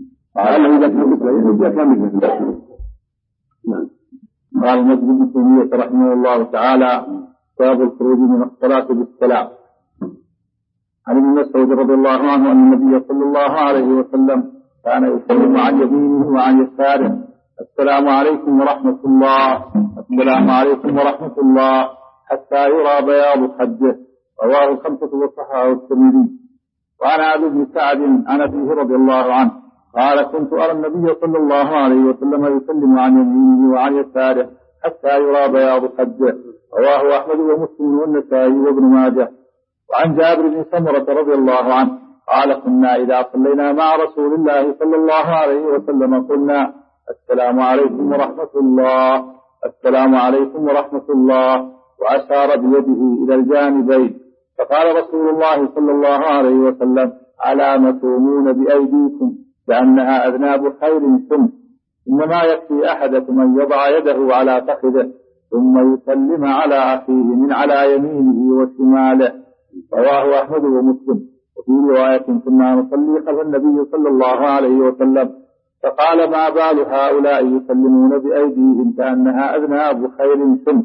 S2: قال المسجد ابن تيمية رحمه الله تعالى: باب الخروج من الصلاة بالسلام. عن ابن مسعود رضي الله عنه أن النبي صلى الله عليه وسلم كان يسلم عن يمينه وعن يساره: السلام عليكم ورحمة الله، السلام عليكم ورحمة الله، حتى يرى بياض خده. رواه الخمسة وصححه الترمذي. وعن عبد بن سعد عن أبيه رضي الله عنه قال: كنت أرى النبي صلى الله عليه وسلم يسلم عن يمينه وعن يساره حتى يرى بياض خده. رواه أحمد ومسلم والنسائي وابن ماجه. وعن جابر بن سمرة رضي الله عنه قال: كنا إذا صلينا مع رسول الله صلى الله عليه وسلم قلنا: السلام عليكم ورحمة الله، السلام عليكم ورحمة الله، وأشار بيده إلى الجانبين. فقال رسول الله صلى الله عليه وسلم: ألا متومون بأيديكم لأنها أذناب خير ثم إنما يكفي أحدكم أن يضع يده على فخذه ثم يسلم على أخيه من على يمينه وشماله. رواه أحمد ومسلم. وفي رواية: كنا نصلي خلف النبي صلى الله عليه وسلم فقال: ما بال هؤلاء يسلمون بأيديهم كأنها أذناب خير ثم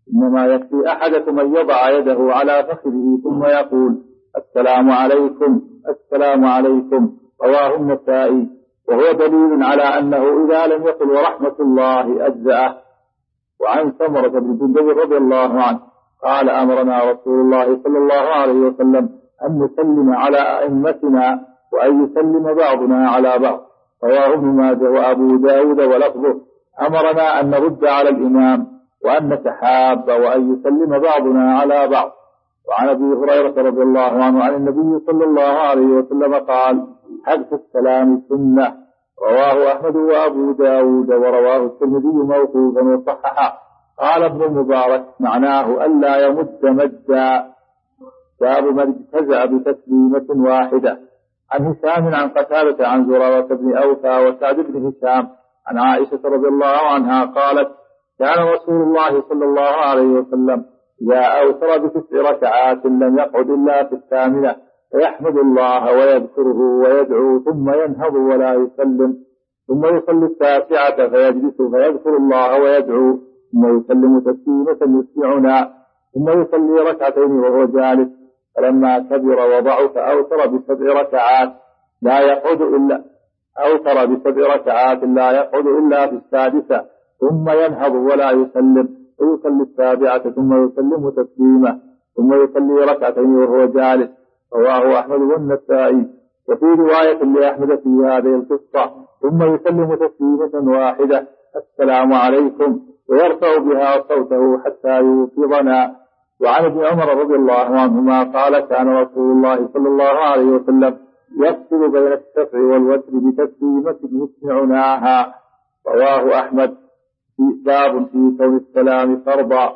S2: إنما يكفي أحدكم أن يضع يده على فخذه ثم يقول السلام عليكم السلام عليكم، رواه النسائي، وهو دليل على أنه إذا لم يقل ورحمة الله أجزأه. وعن سمرة بن جندب رضي الله عنه قال أمرنا رسول الله صلى الله عليه وسلم أن نسلم على أئمتنا وأن يسلم بعضنا على بعض، رواه ابن ماجه وأبو داود ولفظه أمرنا أن نرد على الإمام وأن نتحاب وأن يسلم بعضنا على بعض. وعن أبي هريرة رضي الله عنه عن النبي صلى الله عليه وسلم قال حدث السلام سنة، رواه أحمد وأبو داود ورواه الترمذي موقوفا وصححه. قال ابن المبارك معناه ألا يمد مدا، باب من اجتزأ بتسليمة واحدة. عن هشام عن قتادة عن زرارة بن أوفى وسعد بن هشام عن عائشة رضي الله عنها قالت كان رسول الله صلى الله عليه وسلم إذا أوتر بتسع ركعات لم يقعد إلا في الثامنة فيحمد الله ويذكره ويدعو ثم ينهض ولا يسلم، ثم يصلي التاسعة فيجلس فيذكر الله ويدعو ثم يسلم تسليمة يسمعنا، ثم يصلي ركعتين وهو جالس، فلما كبر وضعف أوتر بسبع ركعات لا يقعد إلا أوتر بسبع ركعات لا يقعد إلا في السادسة، ثم ينهض ولا يسلم ويصلي السابعة ثم يسلم تسليمة، ثم يصلي ركعتين وهو جالس، رواه أحمد والنسائي. وفي رواية لأحمد في هذه القصة ثم يسلم تسليمة واحدة السلام عليكم ويرفع بها صوته حتى يوقظنا. وعن ابن عمر رضي الله عنهما قال كان رسول الله صلى الله عليه وسلم يفصل بين الشفع والوتر بتسليمة يسمعناها، رواه أحمد. في باب في كون السلام فرضا.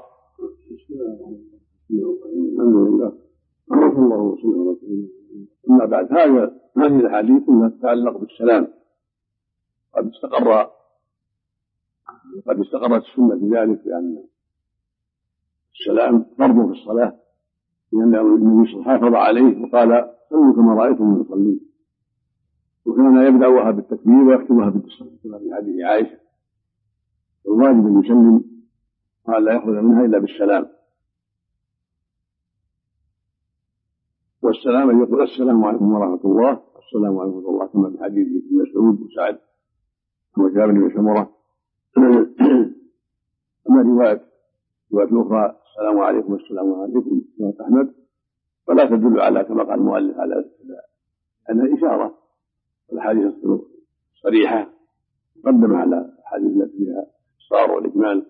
S1: الحمد لله رحمه الله وسلم. أما بعد هذا هذه الأحاديث كلها تتعلق بالسلام. قد استقر قد استقرت السنة بذلك لأن السلام فرض في الصلاة، لأن النبي صلى الله عليه وسلم حافظ عليه وقال صلوا كما رأيتم يصلي، وكان يبدأها بالتكبير ويختمها بالتسليم كما في حديث عائشة. الواجب أن يسلم وأن لا يخرج منها إلا بالسلام، والسلام أن يقول السلام عليكم ورحمة الله السلام عليكم ورحمة الله كما في حديث ابن مسعود وسعد وجابر بن سمرة. أما رواية رواية أخرى السلام عليكم والسلام عليكم رواية أحمد فلا تدل على كما قال المؤلف على أنها إشارة، والحديث صريحة مقدمة على الحديث التي فيها الإصرار والإجمال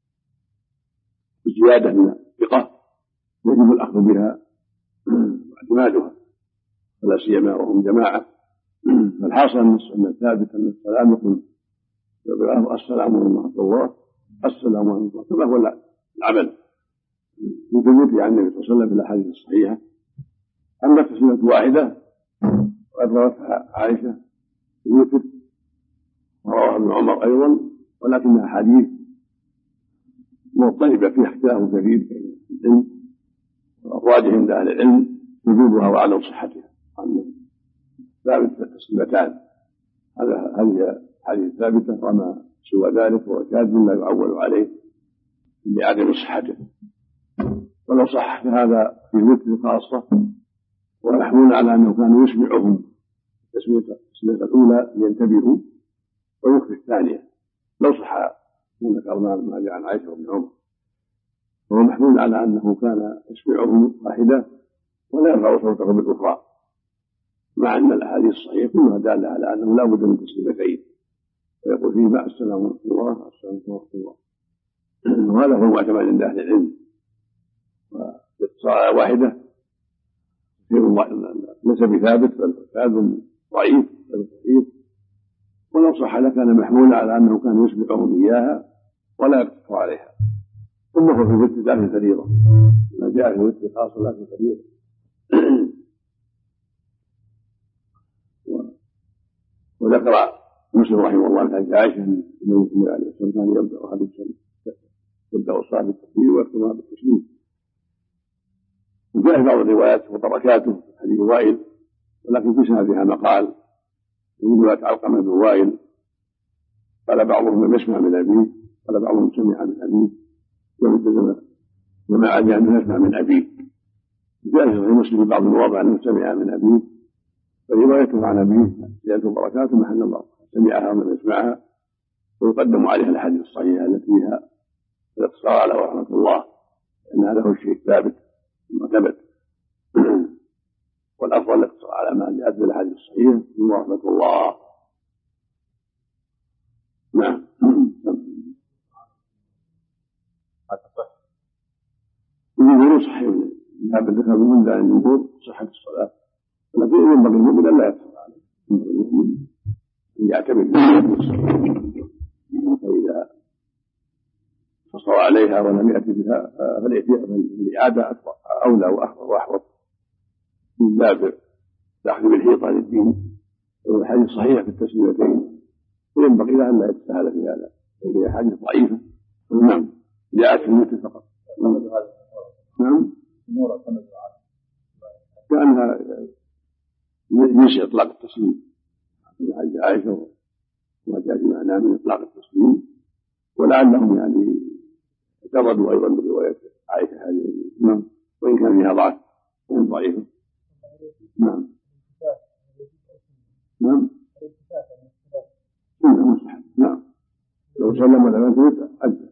S1: وزيادة من الثقة يجب الأخذ بها واعتمادها، ولا سيما وهم جماعة. فالحاصل أن الثابت أن السلام يكون السلام عليكم ورحمة الله السلام عليكم كما هو العمل وثبوت عن النبي صلى الله عليه وسلم في الأحاديث الصحيحة. أما تسليمة واحدة وقد روتها عائشة في الوتر ورواه ابن عمر أيضا، ولكنها حديث مضطربة فيها اختلاف كثير بين العلم، والراجح عند أهل العلم وجوبها وعدم صحتها، أن ثابت التسليمتان هذا هذه حديث ثابتة، وما سوى ذلك هو شاذ لا يعول عليه لعدم صحته. ولو صح هذا في الوتر خاصة ومحمول على أنه كان يسمعهم التسمية الأولى لينتبهوا ويخفي الثانية، لو صح من ذكرنا ما جاء عن عائشة وابن عمر، وهو محمول على أنه كان يسمعهم واحدة ولا يرفع صوته بالأخرى، مع أن الأحاديث الصحيحة كلها دالة على أنه لا بد من تسليمتين، ويقول فيه مع السلام ورحمة الله السلام ورحمة الله، وهذا هو المعتمد عند أهل العلم. والصلاة واحدة ليس بثابت بل ثابت ضعيف ضعيف، ولو صح لكان محمولا على أنه كان يسبقهم إياها ولا يقتصر عليها. ثم هو في الوتر لكن فريضة، ما جاء في الوتر خاصة لكن فريضة. وذكر مسلم رحمه الله في حديث عائشة أن النبي عليه الصلاة والسلام كان يبدأ حديثا يبدأ الصلاة بالتكبير ويختمها بالتسليم. وجاء في بعض الروايات وبركاته حديث وائل، ولكن في سندها مقال يقول لا تعلقم بن وائل، قال بعضهم لم يسمع من أبيه، قال بعضهم سمع من أبيه، والتزم ومع أنه يسمع من أبيه. جاء في مسلم بعض المواضع أنه سمع من أبيه، فروايته عن أبيه زيادة بركاته محل الله، سمعها ومن يسمعها، ويقدم عليها الأحاديث الصحيحة التي فيها الاقتصار على رحمة الله، لأن هذا هو الشيء الثابت المعتمد. والأفضل الاقتصار على ما جاءت بالأحاديث الصحيحة من رحمة الله. نعم. الجمهور صحيح من باب الذكر من لا الجمهور صحة الصلاة، ولكن ينبغي المؤمن أن لا يقتصر عليه، ينبغي المؤمن أن يعتمد فإذا اقتصر عليها ولم يأتي بها فالإعادة أولى وأخبر وأحوط من باب الأخذ بالحيطة للدين. والحديث صحيح في التسليمتين، وينبغي له أن لا يتساهل في هذا، هي حديث ضعيفة. نعم جاءت في المتن فقط. نعم كأنها ينسي إطلاق التسليم في حديث عائشة وجاء في معناه من إطلاق التسليم، ولعلهم يعني اعترضوا أيضا برواية عائشة هذه. نعم وإن كان فيها ضعف وإن ضعيفة. نعم نعم سنة مستحب. نعم لو سلم ولا يثبت أجل.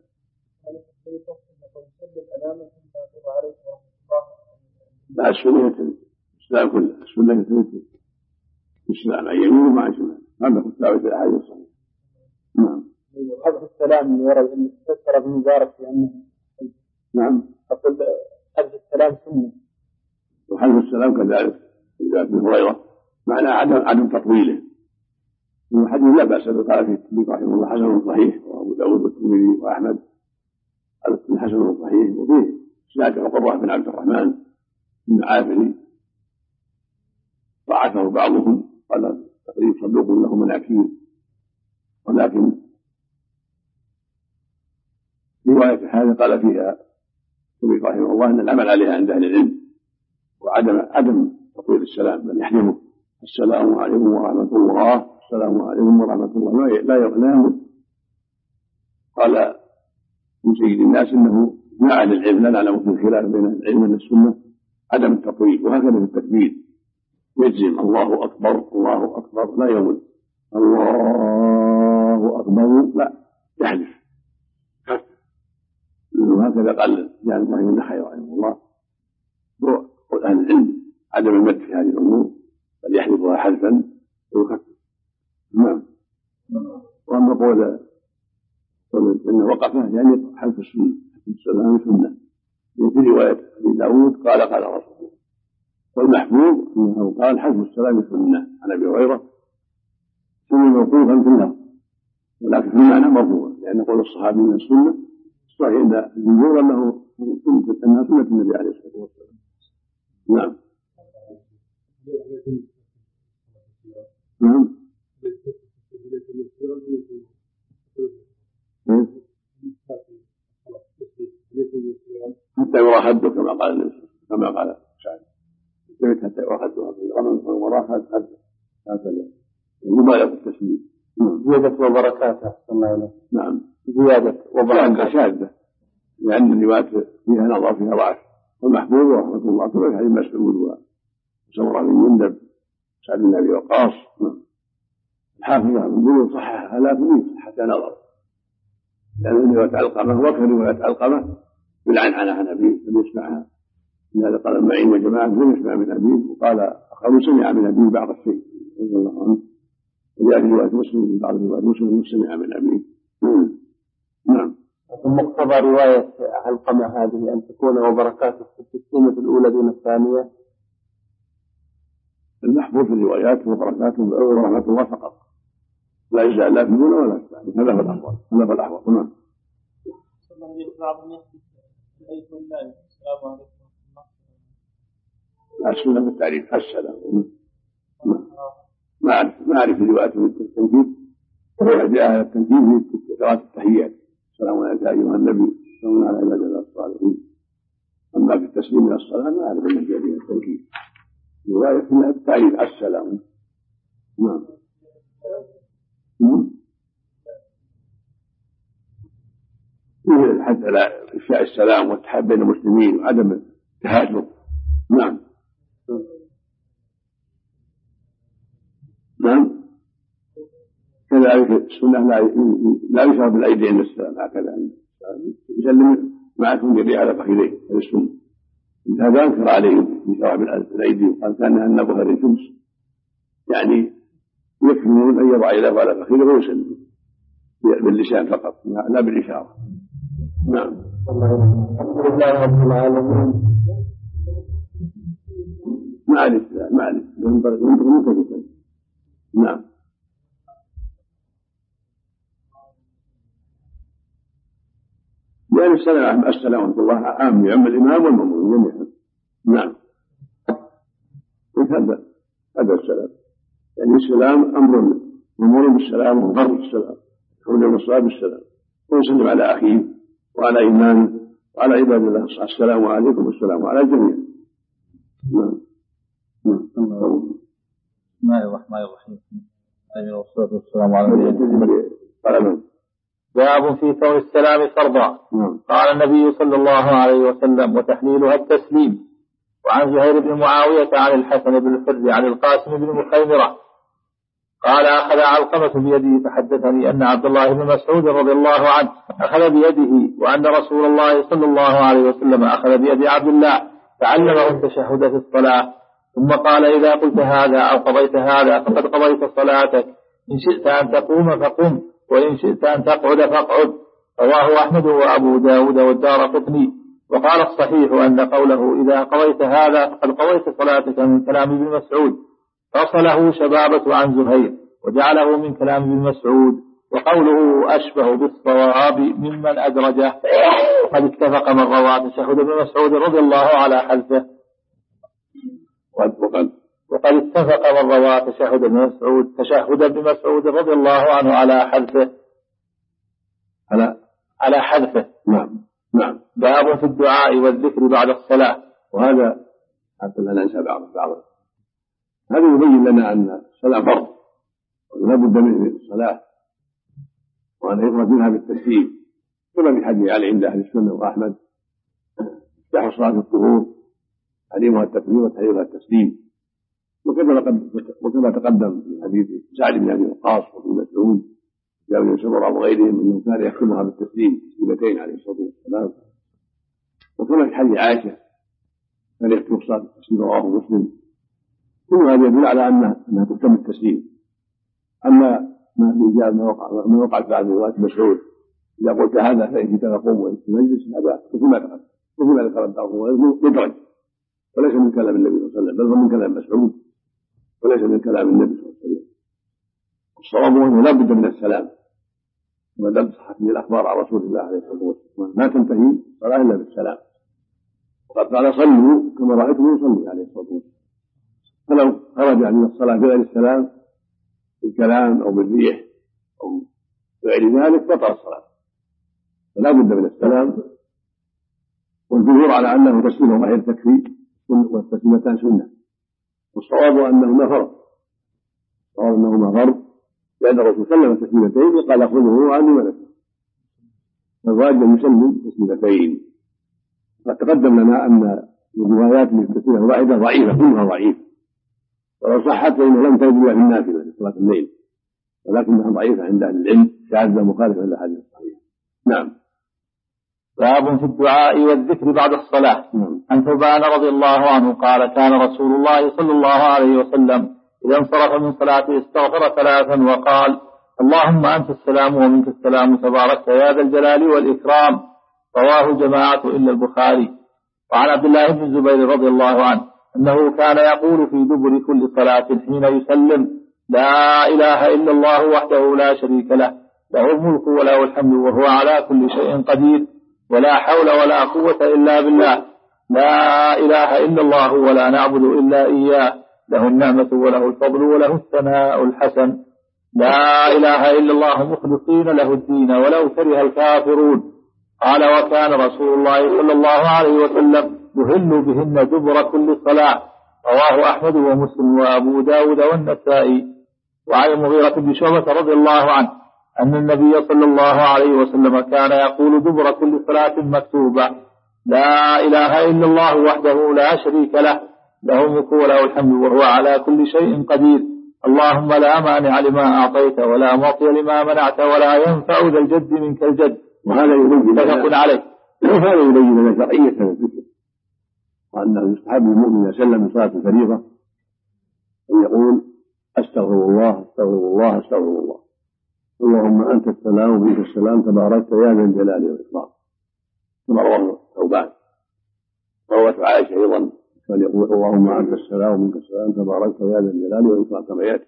S1: لا السنة يثبت الإسلام كله، السنة يثبت الإسلام عن يمين ومع شمال، هذا هو الثابت في الأحاديث الصحيحة. نعم
S2: حذف السلام من وراء أن تفسر ابن مبارك بأنه
S1: نعم
S2: أقول حذف السلام سنة،
S1: وحذف السلام كذلك إذا ابن هريرة معنى عدم عدم تطويله. والحديث لا بأس به، قال فيه الترمذي رحمه الله حسن صحيح، وأبو داود والترمذي وأحمد قال حسن صحيح. وفيه سناد عقبة بن عبد الرحمن بن عافري ضعفه بعضهم، قال تقريب صدوق له مناكير، ولكن رواية هذا قال فيها الترمذي رحمه الله أن العمل عليها عند أهل العلم، وعدم عدم تطويل السلام بل يحرمه. السلام عليكم ورحمة الله، السلام عليكم ورحمة الله، لا يغنى. قال من سيد الناس إنه مع أهل العلم لا نعلم في خلاف بين العلم والسنة عدم التطويل، وهكذا في التكبير يجزم الله أكبر الله أكبر لا يقول الله أكبر، لا يحدث. وهكذا قال جعل الله بن حي رحمه الله أهل العلم عدم المد في هذه الأمور بل يحذفها حذفا ويخفف. نعم. وأما قول إنه وقفه يعني حذف السنة، السلام سنة. في رواية أبي داود قال قال رسول الله، والمحفوظ أنه قال حذف السلام سنة عن أبي هريرة سنة موقوفا في اللفظ، ولكن في المعنى مرفوعا، لأن قول الصحابي من السنة صحيح عند الجمهور أنه أنها سنة النبي عليه الصلاة والسلام. نعم نعم حتى يرى حده كما قال كما قال شاهد حتى يرى حده في الغنم وراء حده هكذا يبالغ التسليم.
S2: زيادة وبركاته.
S1: نعم
S2: زيادة وبركاته
S1: شاذة لأن الروايات فيها نظر فيها ضعف. والمحبوب ورحمة الله كما حديث مسعود وسمرة بن جندب سعد بن أبي وقاص. الحافظ بن صححها لكن حتى نظر، لأن رواية علقمة وكرواية علقمة بالعنعنة عن أبيه لم يسمعها، لهذا قال المعين وجماعة لم يسمع من أبيه، وقال آخر سمع من أبيه بعض الشيء رضي الله عنه. وجاء في رواية مسلم من بعض رواية مسلم سمع من أبيه. نعم.
S2: مقتضى رواية علقمة هذه أن تكون وبركاته في التسليمة الأولى دون الثانية.
S1: المحفوظ في الروايات وبركاته ورحمة الله فقط، لا يجزع لا في الأولى ولا في الثانية. هذا هو الأفضل، هذا هو الأحوط. نعم. السنة في التعريف السلام. ما أعرف ما أعرف روايات التنكيل، جاء التنكيل في قراءة التحيات السلام عليك أيها النبي سلام على عباد الله الصالحين. أما في التسليم من الصلاة ما أعرف أن جاء فيها التنكيل، رواية فيها التعريف السلام. نعم. فيه حتى على إفشاء السلام والتحاب بين المسلمين وعدم التهاجم. نعم. نعم كذلك السنة لا يشار بالأيدي عند السلام، هكذا يسلم معكم يديه على فخذيه، هذا السنة. هذا أنكر عليهم يشار بالأيدي وقال كأنها النبوة للشمس، يعني يكفي أن يضع يده على فخذه ويسلم باللسان فقط لا بالإشارة. نعم.
S2: الحمد لله رب العالمين.
S1: معلش معلش نعم. لأن السلام السلام ورحمة الله عام يعم الإمام والمأمون جميعا. نعم. هذا هذا السلام، يعني السلام أمر مأمور بالسلام وغرب السلام، حول الصلاة بالسلام، ويسلم على أخيه وعلى إيمانه وعلى عباد الله. السلام عليكم والسلام على الجميع. نعم.
S2: بسم الله الرحمن الرحيم. والصلاة والسلام على النبي. باب في كون السلام فرضا. قال النبي صلى الله عليه وسلم: وتحليلها التسليم. وعن زهير بن معاوية عن الحسن بن الحر عن القاسم بن مخيمرة قال: أخذ علقمة بيده فحدثني أن عبد الله بن مسعود رضي الله عنه أخذ بيده، وأن رسول الله صلى الله عليه وسلم أخذ بيد عبد الله فعلمه التشهد في الصلاة، ثم قال: إذا قلت هذا أو قضيت هذا فقد قضيت صلاتك، إن شئت أن تقوم فقم، وإن شئت أن تقعد فاقعد. رواه أحمد وأبو داود والدارقطني. وقال الصحيح أن قوله إذا قضيت هذا فقد قضيت صلاتك من كلام ابن مسعود، فصله شبابة عن زهير وجعله من كلام ابن مسعود، وقوله أشبه بالصواب ممن أدرجه. وقد اتفق من رواه تشهد ابن مسعود رضي الله على حذفه. وقد وقد اتفق من رواه تشهد ابن مسعود تشهد ابن مسعود رضي الله عنه على حذفه على على حذفه.
S1: نعم نعم.
S2: باب في الدعاء والذكر بعد الصلاة.
S1: وهذا حتى لا ننسى بعض بعض هذا يبين لنا أن الصلاة فرض ولا بد من الصلاة، وأن يفرد منها بالتسليم، كما في حديث علي عند أهل السنة وأحمد: افتح صلاة الظهور تعليمها التكبير وتحليلها التسليم. وكما تقدم في حديث سعد بن أبي وقاص وابن مسعود جابر بن سمرة وغيرهم أنه كان يختمها بالتسليم تسليمتين عليه الصلاة والسلام. وكما في حديث عائشة كان يختم صلاة التسليم، رواه مسلم. كل هذا يدل على أنها أنها تختم التسليم. أما ما في إجابة ما وقع ما وقع بعد رواية مسعود: إذا قلت هذا فإن شئت فقم وإن شئت مجلس، هذا وفيما ذكر وفيما ذكر الدار مدرج، وليس من كلام النبي صلى الله عليه وسلم، بل هو من كلام مسعود وليس من كلام النبي صلى الله عليه وسلم. والصواب انه لا بد من السلام، كما دل صحت به الاخبار عن رسول الله عليه الصلاه والسلام: ما تنتهي الصلاه الا بالسلام. وقد قال: صلوا كما رايتم يصلي عليه الصلاه والسلام. فلو خرج من الصلاه بغير السلام بالكلام او بالريح او بغير ذلك بطل الصلاه. فلا بد من السلام. والجمهور على انه تسليم واحد تكفي والتسليمتان سنه، والصواب انهما فرض. الصواب انهما فرض لان الرسول سلم تسليمتين وقال: خذوه عني ولكم. فالواجب ان يسلم تسليمتين. قد تقدم لنا ان الروايات من التسليمه الواحده ضعيفه، كلها ضعيفه، ولو صحت فانه لم تجد في النافله في صلاه الليل، ولكنها ضعيفه عند اهل العلم شاذه مخالفه للاحاديث الصحيحه. نعم.
S2: باب في الدعاء والذكر بعد الصلاة. عن ثوبان رضي الله عنه قال: كان رسول الله صلى الله عليه وسلم إذا انصرف من صلاته استغفر ثلاثا وقال: اللهم أنت السلام ومنك السلام تبارك يا ذا الجلال والإكرام. رواه جماعة إلا البخاري. وعن عبد الله بن الزبير رضي الله عنه أنه كان يقول في دبر كل صلاة حين يسلم: لا إله إلا الله وحده لا شريك له، له الملك وله الحمد وهو على كل شيء قدير، ولا حول ولا قوة إلا بالله، لا إله إلا الله ولا نعبد إلا إياه، له النعمة وله الفضل وله الثناء الحسن، لا إله إلا الله مخلصين له الدين ولو كره الكافرون. قال: وكان رسول الله صلى الله عليه وسلم يهل بهن دبر كل صلاة. رواه أحمد ومسلم وأبو داود والنسائي. وعن المغيرة بن شعبة رضي الله عنه أن النبي صلى الله عليه وسلم كان يقول دبر كل صلاة مكتوبة: لا إله إلا الله وحده لا شريك له، له الملك وله الحمد وهو على كل شيء قدير، اللهم لا مانع لما أعطيت ولا معطي لما منعت ولا ينفع ذا الجد منك الجد.
S1: وهذا يبين
S2: متفق عليه.
S1: هذا يبين لنا شرعية الذكر، وأنه يستحب للمؤمن إذا سلم من صلاة الفريضة أن يقول: أستغفر الله أستغفر الله أستغفر الله، اللهم أنت السلام ومنك السلام تباركت يا ذا الجلال والإكرام، كما رواه ثوبان. رواه عائشة أيضا كان يقول: اللهم أنت السلام ومنك السلام تباركت يا ذا الجلال والإكرام، كما يأتي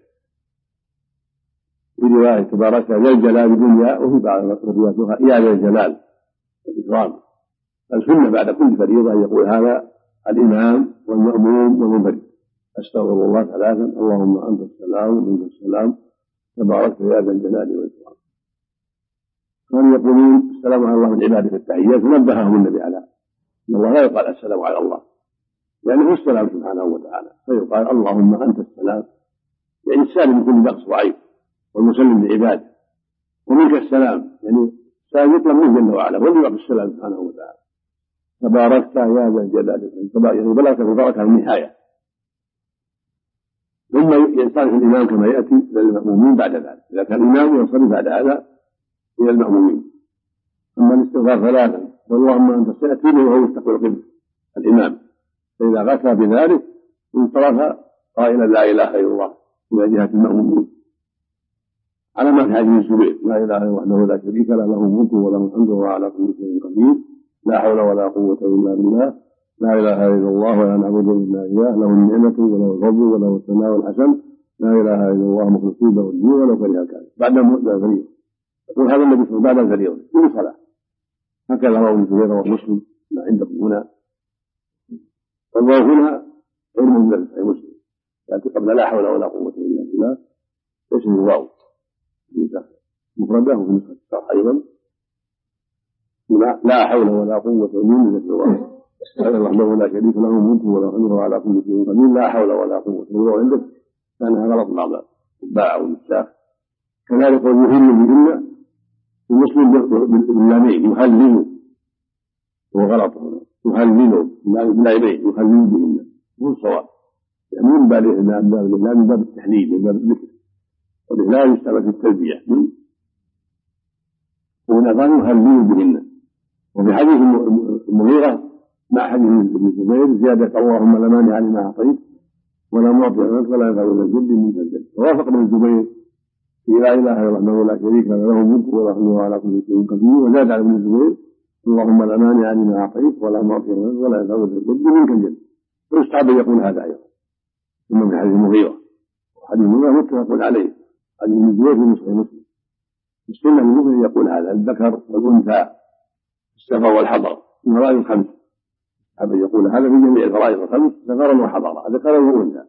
S1: في رواية تباركت ذا الجلال الدنيا، وفي بعض رواياتها يا ذا الجلال والإكرام. السنة بعد كل فريضة يقول هذا الإمام والمأموم والمنفرد: أستغفر الله ثلاثا، اللهم أنت السلام ومنك السلام تباركت يا ذا الجلال والإكرام. كانوا يقولون السلام على الله من عباده في التحيات، فنبههم النبي على أن الله لا يقال السلام على الله لأنه يعني السلام سبحانه وتعالى، فيقال اللهم أنت السلام، يعني السالم من كل نقص وعيب والمسلم لعباده، ومنك السلام يعني السلام يطلب منه جل وعلا والذي يعطي السلام سبحانه وتعالى. تباركت يا ذا الجلال، يعني بلغت البركة النهاية. ثم ينصرف الإمام كما يأتي إلى المأمومين بعد ذلك، إذا كان الإمام ينصرف بعد هذا إلى المأمومين. أما الاستغفار ثلاثا اللهم أنت سيأتي وهو يستقبل قبل الإمام، فإذا غفى بذلك انصرف قائلا لا إله إلا الله إلى جهة المأمومين، على ما في حديث الزبير: لا إله إلا الله لا شريك له، له الملك وله الحمد وهو على كل شيء قدير، لا حول ولا قوة إلا بالله، لا إله إلا الله ولا نعبد إلا إياه، له النعمة وله الفضل وله الثناء الحسن، لا إله إلا الله مخلصين له الدين ولو كره الكافرون. بعد الفريضة يقول هذا النبي صلى الله عليه وسلم بعد الفريضة كل صلاة، هكذا رواه ابن جرير ومسلم ما عندكم هنا. والله هنا غير منزل في مسلم يأتي قبل لا حول ولا قوة إلا بالله اسم الواو مفرده في نسخة الشرح أيضا: لا حول ولا قوة إلا بالله وحده لا شريك له الملك وله الحمد وهو على كل شيء قدير، لا حول ولا قوة إلا بالله. عندك كانها غلط بعض الباع والمساق. كذلك يهل بهن المسلم باللامين يهلل، وغلط هنا يهلل باللامين يهلل بهن، هو الصواب، يعني من باب الإهلال من باب التحليل من باب الذكر، والإهلال يستعمل في التلبية. وهنا قال يهلل بهن. وفي حديث المغيرة مع حديث ابن الزبير زيادة: اللهم لا مانع لما أعطيت ولا معطي لما منعت ولا ينفع ذا الجد منك الجد. ووافق ابن الزبير في لا إله إلا الله لا شريك له، له الملك وله الحمد وهو على كل شيء قدير. وزاد على ابن الزبير: اللهم لا مانع لما أعطيت ولا معطي لما منعت ولا ينفع ذا الجد منك الجد. ويستحب أن يقول هذا أيضا. ثم في حديث المغيرة، وحديث المغيرة متفق عليه، حديث ابن الزبير في نسخة مسلم. السنة المؤمن يقول هذا: الذكر والأنثى، السفر والحضر، الفرائض الخمس. أبي يقول هذا في جميع الفرائض الخمس سفرا وحضرا، ذكرا وأنثى.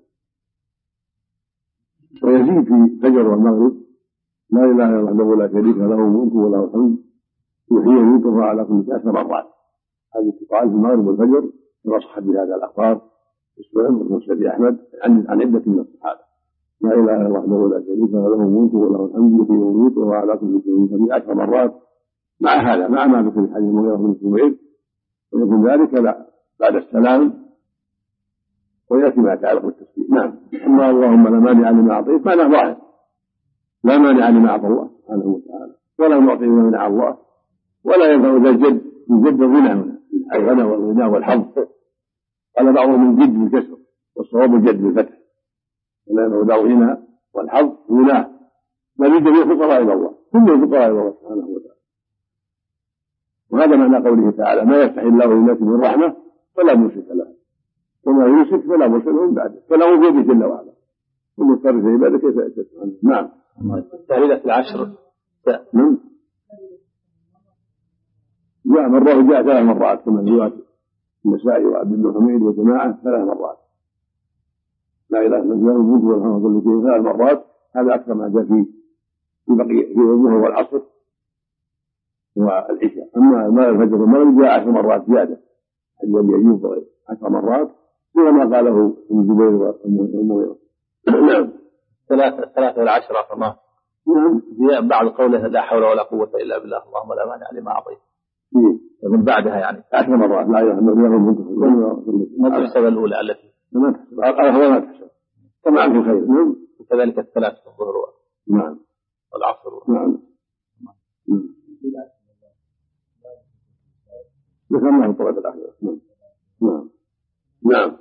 S1: ويزيد في الفجر والمغرب: لا إله إلا الله لا شريك له الملك وله الحمد يحيي ويميت وهو على كل شيء عشر مرات. هذه تقال في المغرب والفجر كما صح بهذا الأخبار في السنن والمسند أحمد عن عن عدة من الصحابة: لا إله إلا الله لا شريك له الملك وله الحمد يحيي ويميت وهو على كل شيء قدير عشر مرات. مع هذا مع ما ذكر في حديث المغيرة بن الزبير، ويكون ذلك لا بعد السلام، ويأتي ما يتعلق بالتسبيح. نعم. أما اللهم لا مانع لما أعطيت معنى ظاهر: لا مانع لما أعطى الله سبحانه وتعالى، ولا معطي لما منع الله، ولا ينفع ذا الجد. الجد الغنى هنا، الغنى والغنى والحظ. قال بعضهم من جد بالكسر، والصواب الجد بالفتح. ولا ينفع ذا الغنى والحظ غناه، بل الجميع فقراء إلى الله، كلهم فقراء إلى الله سبحانه وتعالى. وهذا معنى قوله تعالى: ما يفتح الله للناس من رحمة فلا ممسك له، وما يمسك فلا مرسل من بعده، فله بيده جل وعلا، ثم تصرف عباده كيف يشاء. نعم.
S2: تهليلة العشر
S1: نعم جاء مرة جاء ثلاث مرات كما رواية النسائي وعبد بن حميد وجماعة ثلاث مرات: لا إله إلا الله الملك والحمد كل شيء ثلاث مرات. هذا أكثر ما جاء في في بقية في الظهر والعصر والعشاء. أما ما الفجر والمغرب جاء عشر مرات زيادة عن أبي أيوب وغيره، عشر مرات وما قاله ابن الزبير والمغيرة.
S2: ثلاثة ثلاثة والعشرة فما
S1: نعم.
S2: بعد قوله لا حول ولا قوة إلا بالله اللهم لا مانع لما أعطيت من بعدها يعني
S1: عشر مرات لا إله إلا الله
S2: ما تحسب الأولى التي
S1: ما تحسب الأولى ما تحسب طبعا في خير. نعم.
S2: وكذلك الثلاث في الظهر
S1: نعم
S2: والعصر.
S1: نعم. ذكرناه الطبعة الأخيرة. نعم نعم نعم.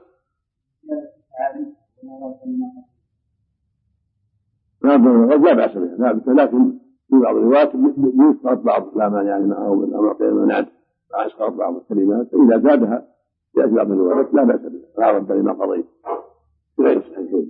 S1: نعم لا بأس بها لكن في بعض الروايات يسقط بعض لا مانع يعني معه من أمر قيل منعت فأسقط بعض الكلمات فإذا زادها يأتي بعض الروايات لا بأس بها لا رد لما قضيت في غير الصحيحين.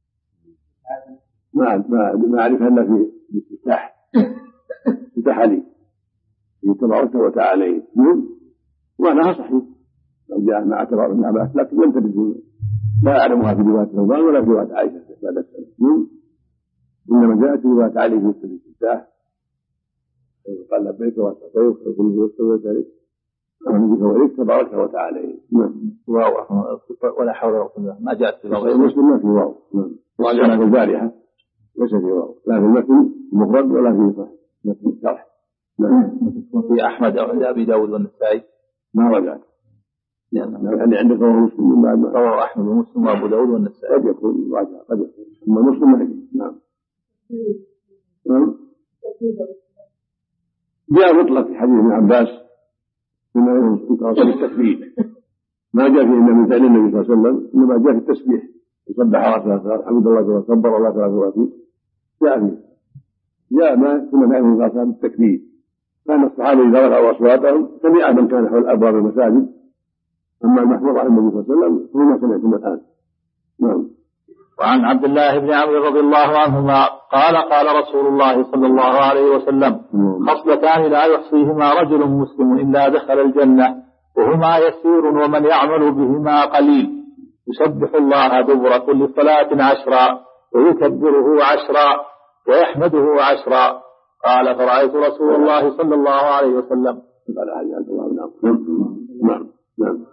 S1: ما ما أعرف إلا في الافتتاح افتتاح لي في تبارك وتعالى وأنها صحيح لو جاء مع اعتبار أنها بأس لكن لم تجد لا أعلمها في رواية ثوبان ولا في رواية عائشة بعد السنة إنما جاءت رواية عليه في الافتتاح قال لبيك وسعديك وكل يستوي ذلك النبي فوائد تبارك وتعالى.
S2: واو ولا حول ولا قوة ما جاءت في
S1: واو المسلم ما في واو. وجاء في البارحة ليس في واو لا في المتن المفرد ولا في صحيح متن الشرح.
S2: في أحمد أو عند أبي داود والنسائي
S1: ما رجعت يعني عندك رواه مسلم بعد ما
S2: رواه أحمد ومسلم وأبو داود والنسائي
S1: قد يكون راجع قد يكون أما مسلم ما يجي. نعم نعم. جاء مطلق في حديث ابن عباس بما ينقص التكبير ما جاء فيه إلا من فعل النبي صلى الله عليه وسلم إنما جاء في التسبيح يسبح الله ثلاث حمد الله وكبر الله ثلاث وثلاثين جاء فيه جاء ما كنا نعلم من أصحاب التكبير كان الصحابة إذا رفعوا أصواتهم سمع من كان حول أبواب المساجد أما المحفوظ عن النبي صلى الله عليه وسلم فهما سمعتم الآن. نعم.
S2: وعن عبد الله بن عمرو رضي الله عنهما قال قال رسول الله صلى الله عليه وسلم خصلتان لا يحصيهما رجل مسلم إلا دخل الجنة وهما يسير ومن يعمل بهما قليل يسبح الله دبر كل صلاة عشرا ويكبره عشرا ويحمده عشرا. قال فرأيت رسول الله صلى الله عليه وسلم
S1: نعم نعم.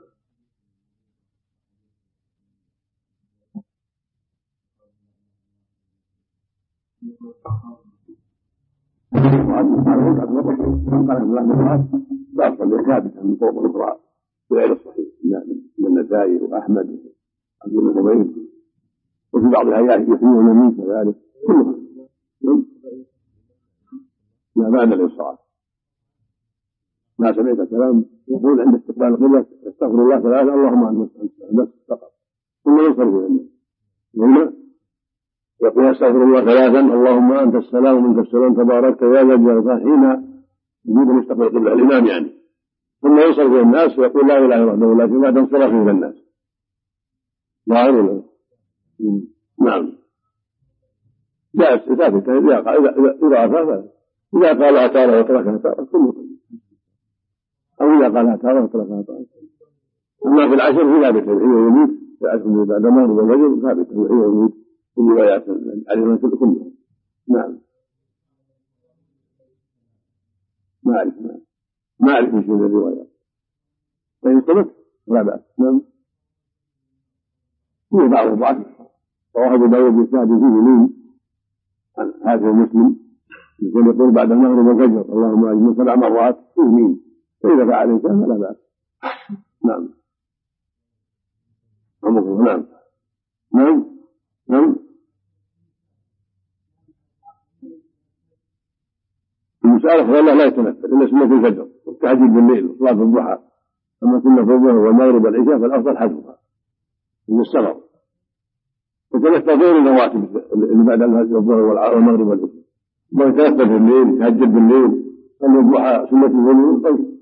S1: بعض ثابتا من طرق اخرى غير الصحيح من النسائي واحمد وعبد بن حميد وفي بعض الايات يحيون يمين كذلك كلها لا معنى للصلاه. ما سمعت كلام يقول عند استقبال القبله استغفر الله ثلاثه اللهم انت بس فقط ثم يصرف الى الناس هنا يقول استغفر الله ثلاثا اللهم انت السلام ومنك السلام تبارك يا ذا الجلال والاكرام حين يريد مستقبل القبله الامام يعني ثم يصرف الى الناس ويقول لا اله الا الله لكن بعد انصرفه الى الناس ظاهر ولا نعم جاءت ثابته اذا اذا اذا اذا قالها تاره وتركها تاره كله او اذا قالها تاره وتركها تاره. اما في العشر في ثابته الحين يميت في العشر بعد ما يغرب الرجل ثابته الحين يميت في الروايات عليها كلها. نعم ما أعرف ما أعرف من شيء من الروايات فإن قلت لا بأس. نعم فيه بعض الضعف رواه أبو داود بإسناد فيه يمين عن هذا المسلم يقول يقول بعد المغرب والفجر اللهم أجمل سبع مرات فيه يمين فإذا فعل الإنسان فلا بأس. نعم نعم نعم نعم. المسألة والله لا يتنفل إلا سنة الفجر والتهجد بالليل وصلاة الضحى. أما سنة الظهر والمغرب والعشاء فالأفضل حذفها من السفر وتنفل غير الرواتب اللي بعد الظهر والمغرب والعشاء. ما يتنفل بالليل يتهجد بالليل صلى الضحى سنة الظهر